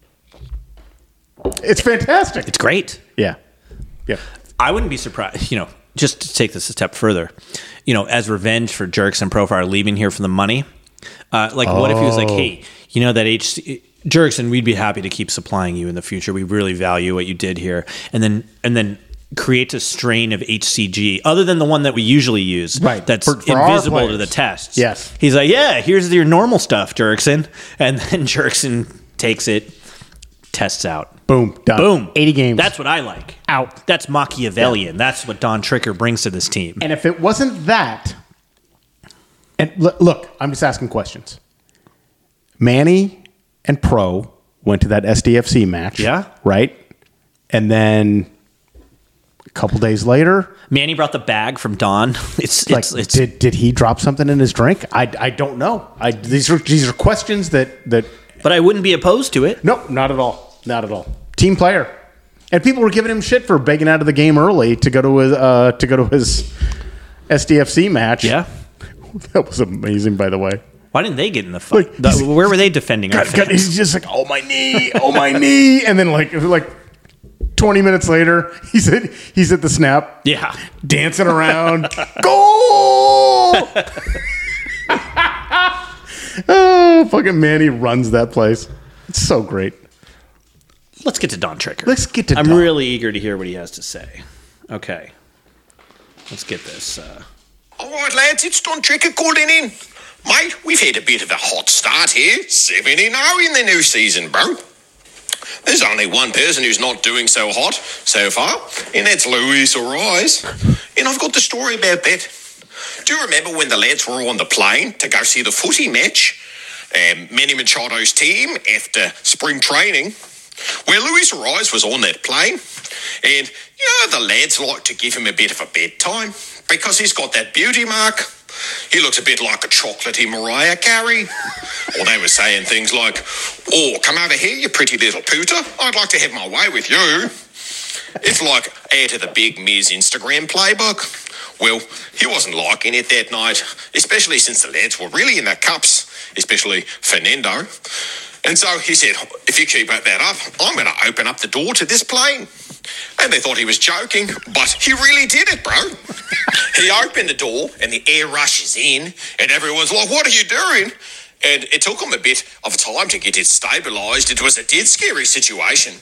It's fantastic. It's great. Yeah. Yeah. I wouldn't be surprised, you know, just to take this a step further, you know, as revenge for Jerks and Profile leaving here for the money. Uh, like, what if he was like, hey, you know, that H C, Jerks, and we'd be happy to keep supplying you in the future. We really value what you did here. And then, and then creates a strain of H C G other than the one that we usually use. Right. That's For- for our invisible to players. the tests. Yes. He's like, yeah, here's your normal stuff, Jerkson. And then Jerkson takes it, tests out. Boom. Done. Boom. eighty games. That's what I like. Out. That's Machiavellian. That's what Don Tricker brings to this team. And if it wasn't that, and l- look, I'm just asking questions. Manny and Pro went to that S D F C match. Yeah. Right? And then a couple days later, Manny brought the bag from Don. It's like, it's, it's did did he drop something in his drink? I, I don't know. I these are these are questions that that but I wouldn't be opposed to it. nope, not at all, not at all. Team player, and people were giving him shit for begging out of the game early to go to his uh, to go to his S D F C match. Yeah. That was amazing, by the way. Why didn't they get in the fight? Like, The- he's- where were they defending our God, God, fans? he's just like, oh my knee, oh my knee, and then like like twenty minutes later, he's at he's at the snap, Yeah. dancing around, goal. Oh, fucking Manny runs that place. It's so great. Let's get to Don Tricker. Let's get to I'm Don. really eager to hear what he has to say. Okay. Let's get this. Uh, All right, lads, it's Don Tricker calling in. Mate, we've had a bit of a hot start here. seven and oh in the new season, bro. There's only one person who's not doing so hot so far, and that's Luis Ariz. And I've got the story about that. Do you remember when the lads were on the plane to go see the footy match? Um, Manny Machado's team after spring training. Well, Luis Ariz was on that plane, and, you know, the lads like to give him a bit of a bedtime because he's got that beauty mark. He looks a bit like a chocolatey Mariah Carey. Or they were saying things like, oh, come over here, you pretty little pooter. I'd like to have my way with you. It's like add to the Big Miz Instagram playbook. Well, he wasn't liking it that night, especially since the lads were really in their cups, especially Fernando. And so he said, if you keep that up, I'm going to open up the door to this plane. And they thought he was joking, but he really did it, bro. He opened the door and the air rushes in and everyone's like, what are you doing? And it took him a bit of time to get it stabilised. It was a dead scary situation.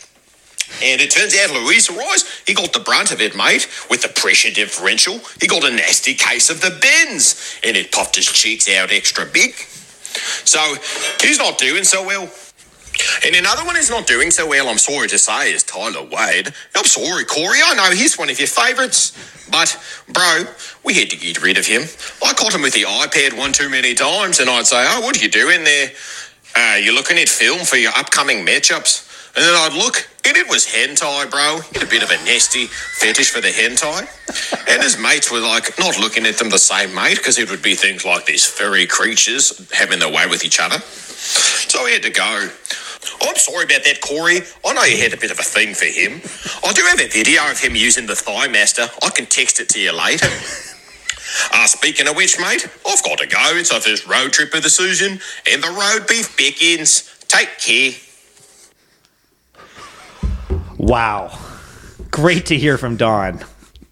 And it turns out Luis Ariz, he got the brunt of it, mate, with the pressure differential. He got a nasty case of the bends, and it puffed his cheeks out extra big. So he's not doing so well. And another one who's not doing so well, I'm sorry to say, is Tyler Wade. I'm sorry, Corey, I know he's one of your favourites. But, bro, we had to get rid of him. I caught him with the iPad one too many times, and I'd say, oh, what are you doing there? Uh, you're looking at film for your upcoming matchups. And then I'd look, and it was hentai, bro. He had a bit of a nasty fetish for the hentai. And his mates were like, not looking at them the same, mate, because it would be things like these furry creatures having their way with each other. So he had to go. Oh, I'm sorry about that, Corey. I know you had a bit of a thing for him. I do have a video of him using the Thigh Master. I can text it to you later. Uh, speaking of which, mate, I've got to go. It's our first road trip of the season, and the road beef begins. Take care. wow. Great to hear from Don.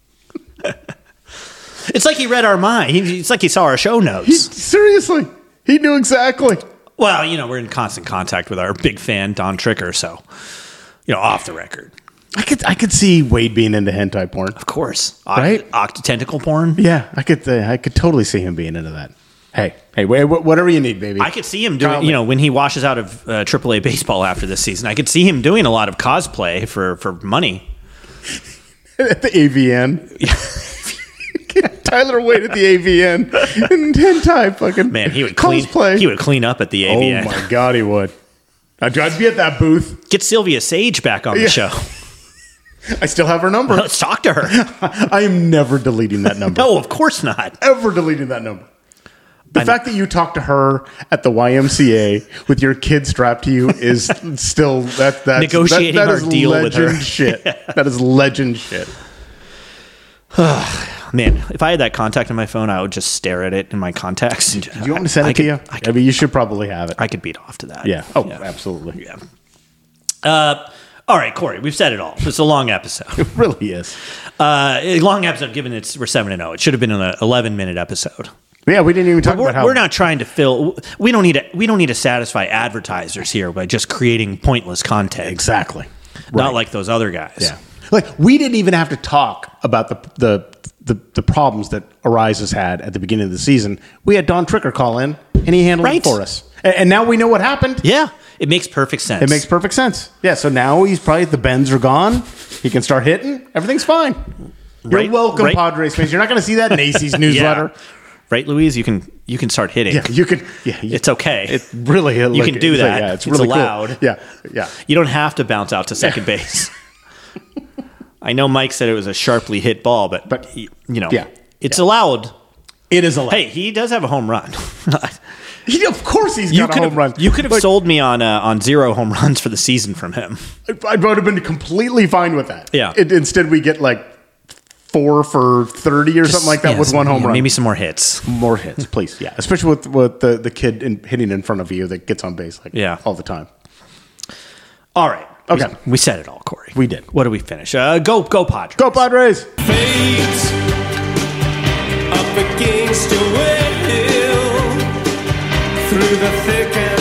It's like he read our mind. He, it's like he saw our show notes. He, seriously, he knew exactly. Well, you know, we're in constant contact with our big fan, Don Tricker, so, you know, off the record. I could I could see Wade being into hentai porn. Of course. Right? Oct- octotentacle porn. Yeah, I could uh, I could totally see him being into that. Hey, hey, wh- wh- whatever you need, baby. I could see him doing, Call you me. know, when he washes out of uh, triple A baseball after this season, I could see him doing a lot of cosplay for, for money. At the A V N. Tyler Wade at the A V N and hentai fucking Man, he would clean. cosplay. He would clean up at the A V N. Oh my god, he would. I'd, I'd be at that booth. Get Sylvia Sage back on Yeah. the show. I still have her number. Let's talk to her. I am never deleting that number. No, of course not. Ever deleting that number. The I fact that you talk to her at the Y M C A with your kid strapped to you is still that that's Negotiating that, that our is deal with legend her. shit. That is legend shit. Man, if I had that contact on my phone, I would just stare at it in my contacts. Do you want me to send I it to could- you? I I, could- mean, you should probably have it. I could beat off to that. yeah. Oh, absolutely. Yeah. Uh, all right, Corey, we've said it all. It's a long episode. It really is. Uh, a long episode, given it's we're seven and zero. It should have been an eleven minute episode. Yeah, we didn't even talk We're, about how we're not trying to fill. We don't need to. We don't need to satisfy advertisers here by just creating pointless content. exactly. Not Right. like those other guys. Yeah. Like we didn't even have to talk about the the the, the problems that Arise has had at the beginning of the season. We had Don Tricker call in, and he handled Right. it for us. And, and now we know what happened. Yeah, it makes perfect sense. It makes perfect sense. Yeah. So now he's probably the bends are gone. He can start hitting. Everything's fine. You're Right, welcome, right. Padres fans. You're not going to see that in A C's newsletter. Right, Louise. You can you can start hitting. Yeah, you could. Yeah, you- It's okay. It really. You can do that. Yeah, it's, It's really allowed. Cool. Yeah, yeah. You don't have to bounce out to second base. I know Mike said it was a sharply hit ball, but, But- you know, yeah. it's Yeah. allowed. It is allowed. Hey, he does have a home run. He, of course he's you got a could home have, run. You could have Like, sold me on uh, on zero home runs for the season from him. I would have been completely fine with that. Yeah. It, instead, we get like four for thirty or something like that Yeah, with one home yeah, run. Maybe some more hits. More hits, please. Yeah, especially with, with the, the kid in, hitting in front of you that gets on base like Yeah. all the time. All right. Okay. We, we said it all, Corey. We did. What do we finish? Uh, go, go, Padres. Go Padres! Fate up against your will through the thick and